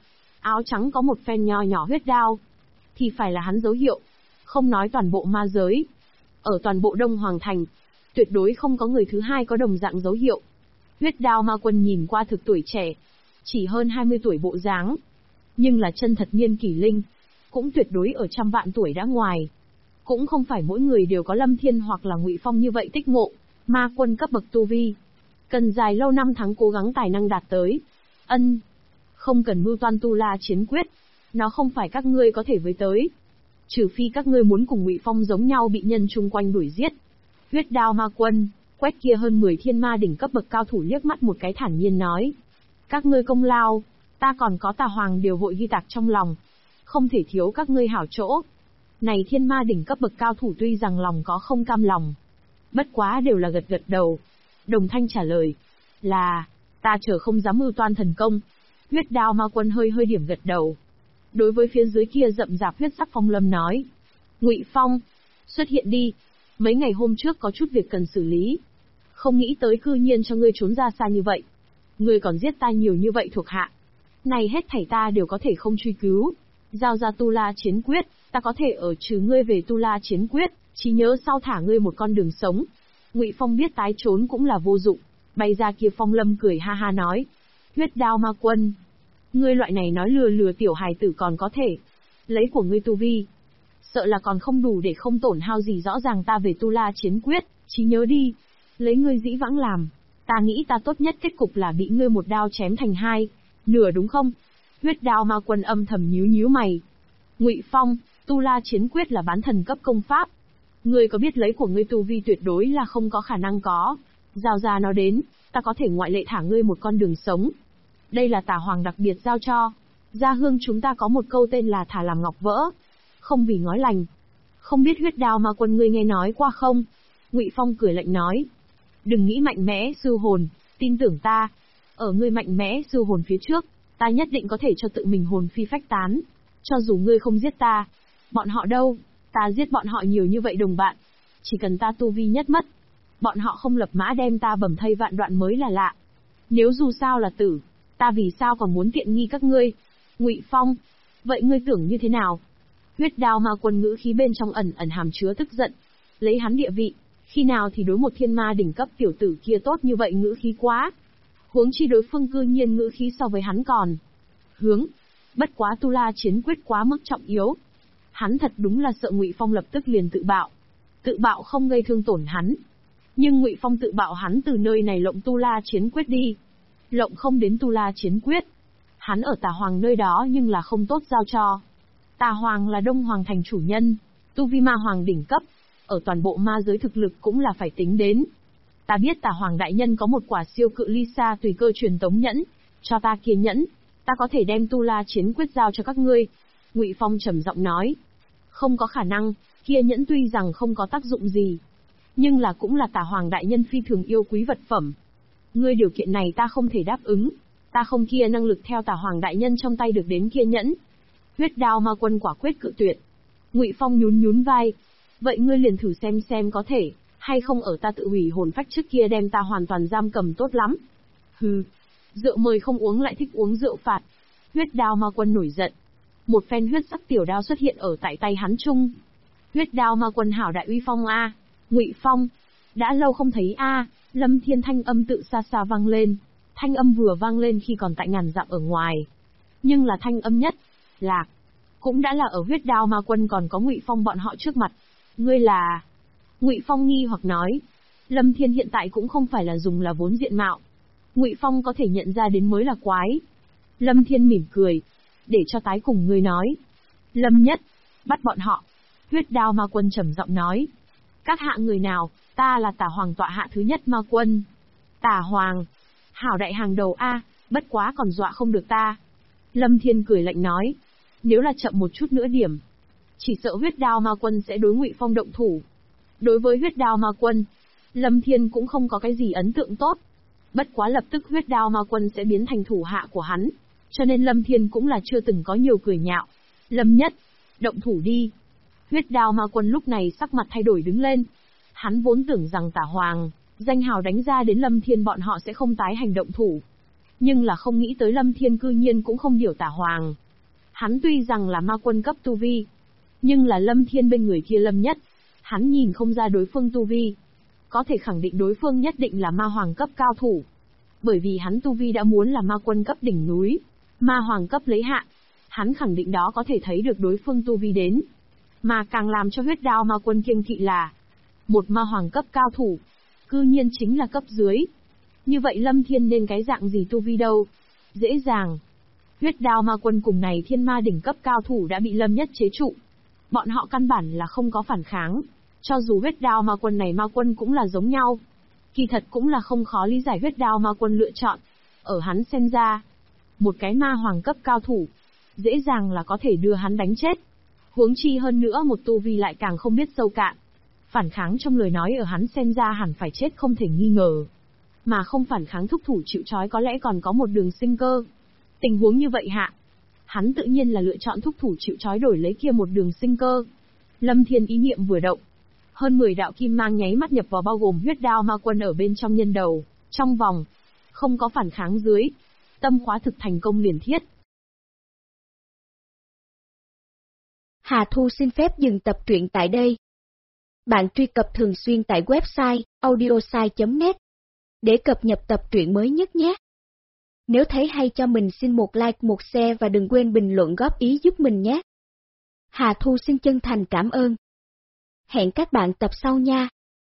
trắng có một phen nho nhỏ huyết đao. Thì phải là hắn dấu hiệu. Không nói toàn bộ ma giới. Ở toàn bộ Đông Hoàng Thành, tuyệt đối không có người thứ hai có đồng dạng dấu hiệu. Huyết đao ma quân nhìn qua thực tuổi trẻ, chỉ hơn 20 tuổi bộ dáng. Nhưng là chân thật niên kỷ linh. cũng tuyệt đối ở trăm vạn tuổi đã ngoài. Cũng không phải mỗi người đều có Lâm Thiên hoặc là Ngụy Phong như vậy tích ngộ, ma quân cấp bậc tu vi. Cần dài lâu năm tháng cố gắng tài năng đạt tới. Không cần mưu toan tu la chiến quyết, nó không phải các ngươi có thể với tới. Trừ phi các ngươi muốn cùng Ngụy Phong giống nhau bị nhân chung quanh đuổi giết. Huyết đao ma quân, quét kia hơn 10 thiên ma đỉnh cấp bậc cao thủ liếc mắt một cái thản nhiên nói. Các ngươi công lao, ta còn có Tà Hoàng đều hội ghi tạc trong lòng. Không thể thiếu các ngươi hảo chỗ. Này thiên ma đỉnh cấp bậc cao thủ tuy rằng lòng có không cam lòng, bất quá đều là gật gật đầu. Đồng thanh trả lời, là, ta chờ không dám mưu toan thần công. Huyết đao ma quân hơi hơi điểm gật đầu. Đối với phía dưới kia rậm rạp huyết sắc phong lâm nói, Ngụy Phong, xuất hiện đi. Mấy ngày hôm trước có chút việc cần xử lý. Không nghĩ tới cư nhiên cho ngươi trốn ra xa như vậy. Ngươi còn giết ta nhiều như vậy thuộc hạ. Này hết thảy ta đều có thể không truy cứu. Giao ra tu la chiến quyết, ta có thể ở trừ ngươi về tu la chiến quyết, chỉ nhớ sau thả ngươi một con đường sống. Ngụy Phong biết tái trốn cũng là vô dụng, bay ra kia phong lâm cười ha ha nói. Huyết đao ma quân, ngươi loại này nói lừa tiểu hài tử còn có thể. Lấy của ngươi tu vi, sợ là còn không đủ để không tổn hao gì rõ ràng ta về tu la chiến quyết, chỉ nhớ đi. Lấy ngươi dĩ vãng làm, ta nghĩ ta tốt nhất kết cục là bị ngươi một đao chém thành hai nửa đúng không? Huyết đao ma quân âm thầm nhíu mày. Ngụy Phong, tu la chiến quyết là bán thần cấp công pháp. Ngươi có biết lấy của ngươi tu vi tuyệt đối là không có khả năng có. Giao ra nó đến, ta có thể ngoại lệ thả ngươi một con đường sống. Đây là Tà Hoàng đặc biệt giao cho. Gia hương chúng ta có một câu tên là thả làm ngọc vỡ. Không vì ngói lành. Không biết huyết đao ma quân ngươi nghe nói qua không? Ngụy Phong cười lạnh nói. Đừng nghĩ mạnh mẽ sư hồn, tin tưởng ta. Ở ngươi mạnh mẽ sư hồn phía trước, ta nhất định có thể cho tự mình hồn phi phách tán. Cho dù ngươi không giết ta, bọn họ đâu, ta giết bọn họ nhiều như vậy đồng bạn. Chỉ cần ta tu vi nhất mất, bọn họ không lập mã đem ta bầm thây vạn đoạn mới là lạ. Nếu dù sao là tử, ta vì sao còn muốn tiện nghi các ngươi? Ngụy Phong, vậy ngươi tưởng như thế nào? Huyết đao ma quân ngữ khí bên trong ẩn hàm chứa tức giận. Lấy hắn địa vị, khi nào thì đối một thiên ma đỉnh cấp tiểu tử kia tốt như vậy ngữ khí quá. Huống chi đối phương cư nhiên ngữ khí so với hắn còn bất quá tu la chiến quyết quá mức trọng yếu. Hắn thật đúng là sợ Ngụy Phong lập tức liền tự bạo không gây thương tổn hắn. Nhưng Ngụy Phong tự bạo hắn từ nơi này lộng tu la chiến quyết đi. Lộng không đến tu la chiến quyết. Hắn ở Tà Hoàng nơi đó nhưng là không tốt giao cho. Tà Hoàng là Đông Hoàng thành chủ nhân, tu vi ma hoàng đỉnh cấp, ở toàn bộ ma giới thực lực cũng là phải tính đến. Ta biết Tà Hoàng đại nhân có một quả siêu cự ly xa tùy cơ truyền tống nhẫn, cho ta kia nhẫn, ta có thể đem tu la chiến quyết giao cho các ngươi. Ngụy Phong trầm giọng nói. Không có khả năng, kia nhẫn tuy rằng không có tác dụng gì, nhưng là cũng là Tà Hoàng đại nhân phi thường yêu quý vật phẩm. Ngươi điều kiện này ta không thể đáp ứng, ta không kia năng lực theo Tà Hoàng đại nhân trong tay được đến kia nhẫn. Huyết đao ma quân quả quyết cự tuyệt. Ngụy Phong nhún vai. Vậy ngươi liền thử xem có thể hay không ở ta tự hủy hồn phách trước kia đem ta hoàn toàn giam cầm tốt lắm. Hừ, rượu mời không uống lại thích uống rượu phạt. Huyết đao ma quân nổi giận. Một phen huyết sắc tiểu đao xuất hiện ở tại tay hắn chung. Huyết đao ma quân hảo đại uy phong a. Ngụy Phong, đã lâu không thấy a. Lâm Thiên thanh âm tự xa xa vang lên. Thanh âm vừa vang lên khi còn tại ngàn dặm ở ngoài, nhưng là thanh âm nhất lạc cũng đã là ở huyết đao ma quân còn có Ngụy Phong bọn họ trước mặt. Ngươi là? Ngụy Phong nghi hoặc nói. Lâm Thiên hiện tại cũng không phải là dùng là vốn diện mạo, Ngụy Phong có thể nhận ra đến mới là quái. Lâm Thiên mỉm cười. Để cho tái cùng ngươi nói. Lâm Nhất, bắt bọn họ. Huyết đao ma quân trầm giọng nói. Các hạ người nào? Ta là Tà Hoàng tọa hạ thứ nhất ma quân. Tà Hoàng? Hảo đại hàng đầu a, bất quá còn dọa không được ta. Lâm Thiên cười lạnh nói. Nếu là chậm một chút nữa điểm, chỉ sợ huyết đao ma quân sẽ đối Ngụy Phong động thủ. Đối với huyết đao ma quân, Lâm Thiên cũng không có cái gì ấn tượng tốt. Bất quá lập tức huyết đao ma quân sẽ biến thành thủ hạ của hắn, cho nên Lâm Thiên cũng là chưa từng có nhiều cười nhạo. Lâm Nhất, động thủ đi. Huyết đao ma quân lúc này sắc mặt thay đổi đứng lên. Hắn vốn tưởng rằng Tà Hoàng danh hào đánh ra đến Lâm Thiên bọn họ sẽ không tái hành động thủ, nhưng là không nghĩ tới Lâm Thiên cư nhiên cũng không điều Tà Hoàng. Hắn tuy rằng là ma quân cấp tu vi, nhưng là Lâm Thiên bên người kia Lâm Nhất, hắn nhìn không ra đối phương tu vi. Có thể khẳng định đối phương nhất định là ma hoàng cấp cao thủ, bởi vì hắn tu vi đã muốn là ma quân cấp đỉnh núi, ma hoàng cấp lấy hạ. Hắn khẳng định đó có thể thấy được đối phương tu vi đến. Mà càng làm cho huyết đao ma quân kiêng kỵ là một ma hoàng cấp cao thủ, cư nhiên chính là cấp dưới. Như vậy Lâm Thiên nên cái dạng gì tu vi đâu? Dễ dàng. Huyết đao ma quân cùng này thiên ma đỉnh cấp cao thủ đã bị Lâm Nhất chế trụ. Bọn họ căn bản là không có phản kháng. Cho dù huyết đao ma quân này ma quân cũng là giống nhau. Kỳ thật cũng là không khó lý giải huyết đao ma quân lựa chọn. Ở hắn xem ra, một cái ma hoàng cấp cao thủ, dễ dàng là có thể đưa hắn đánh chết. Huống chi hơn nữa một tu vi lại càng không biết sâu cạn. Phản kháng trong lời nói ở hắn xem ra hẳn phải chết không thể nghi ngờ. Mà không phản kháng thúc thủ chịu trói có lẽ còn có một đường sinh cơ. Tình huống như vậy hạ, hắn tự nhiên là lựa chọn thúc thủ chịu trói đổi lấy kia một đường sinh cơ. Lâm Thiên ý niệm vừa động, hơn 10 đạo kim mang nháy mắt nhập vào bao gồm huyết đao ma quân ở bên trong nhân đầu, trong vòng, không có phản kháng dưới. Tâm khóa thực thành công liền thiết. Hà Thu xin phép dừng tập truyện tại đây. Bạn truy cập thường xuyên tại website audiosai.net để cập nhật tập truyện mới nhất nhé. Nếu thấy hay cho mình xin một like, một share và đừng quên bình luận góp ý giúp mình nhé. Hà Thu xin chân thành cảm ơn. Hẹn các bạn tập sau nha.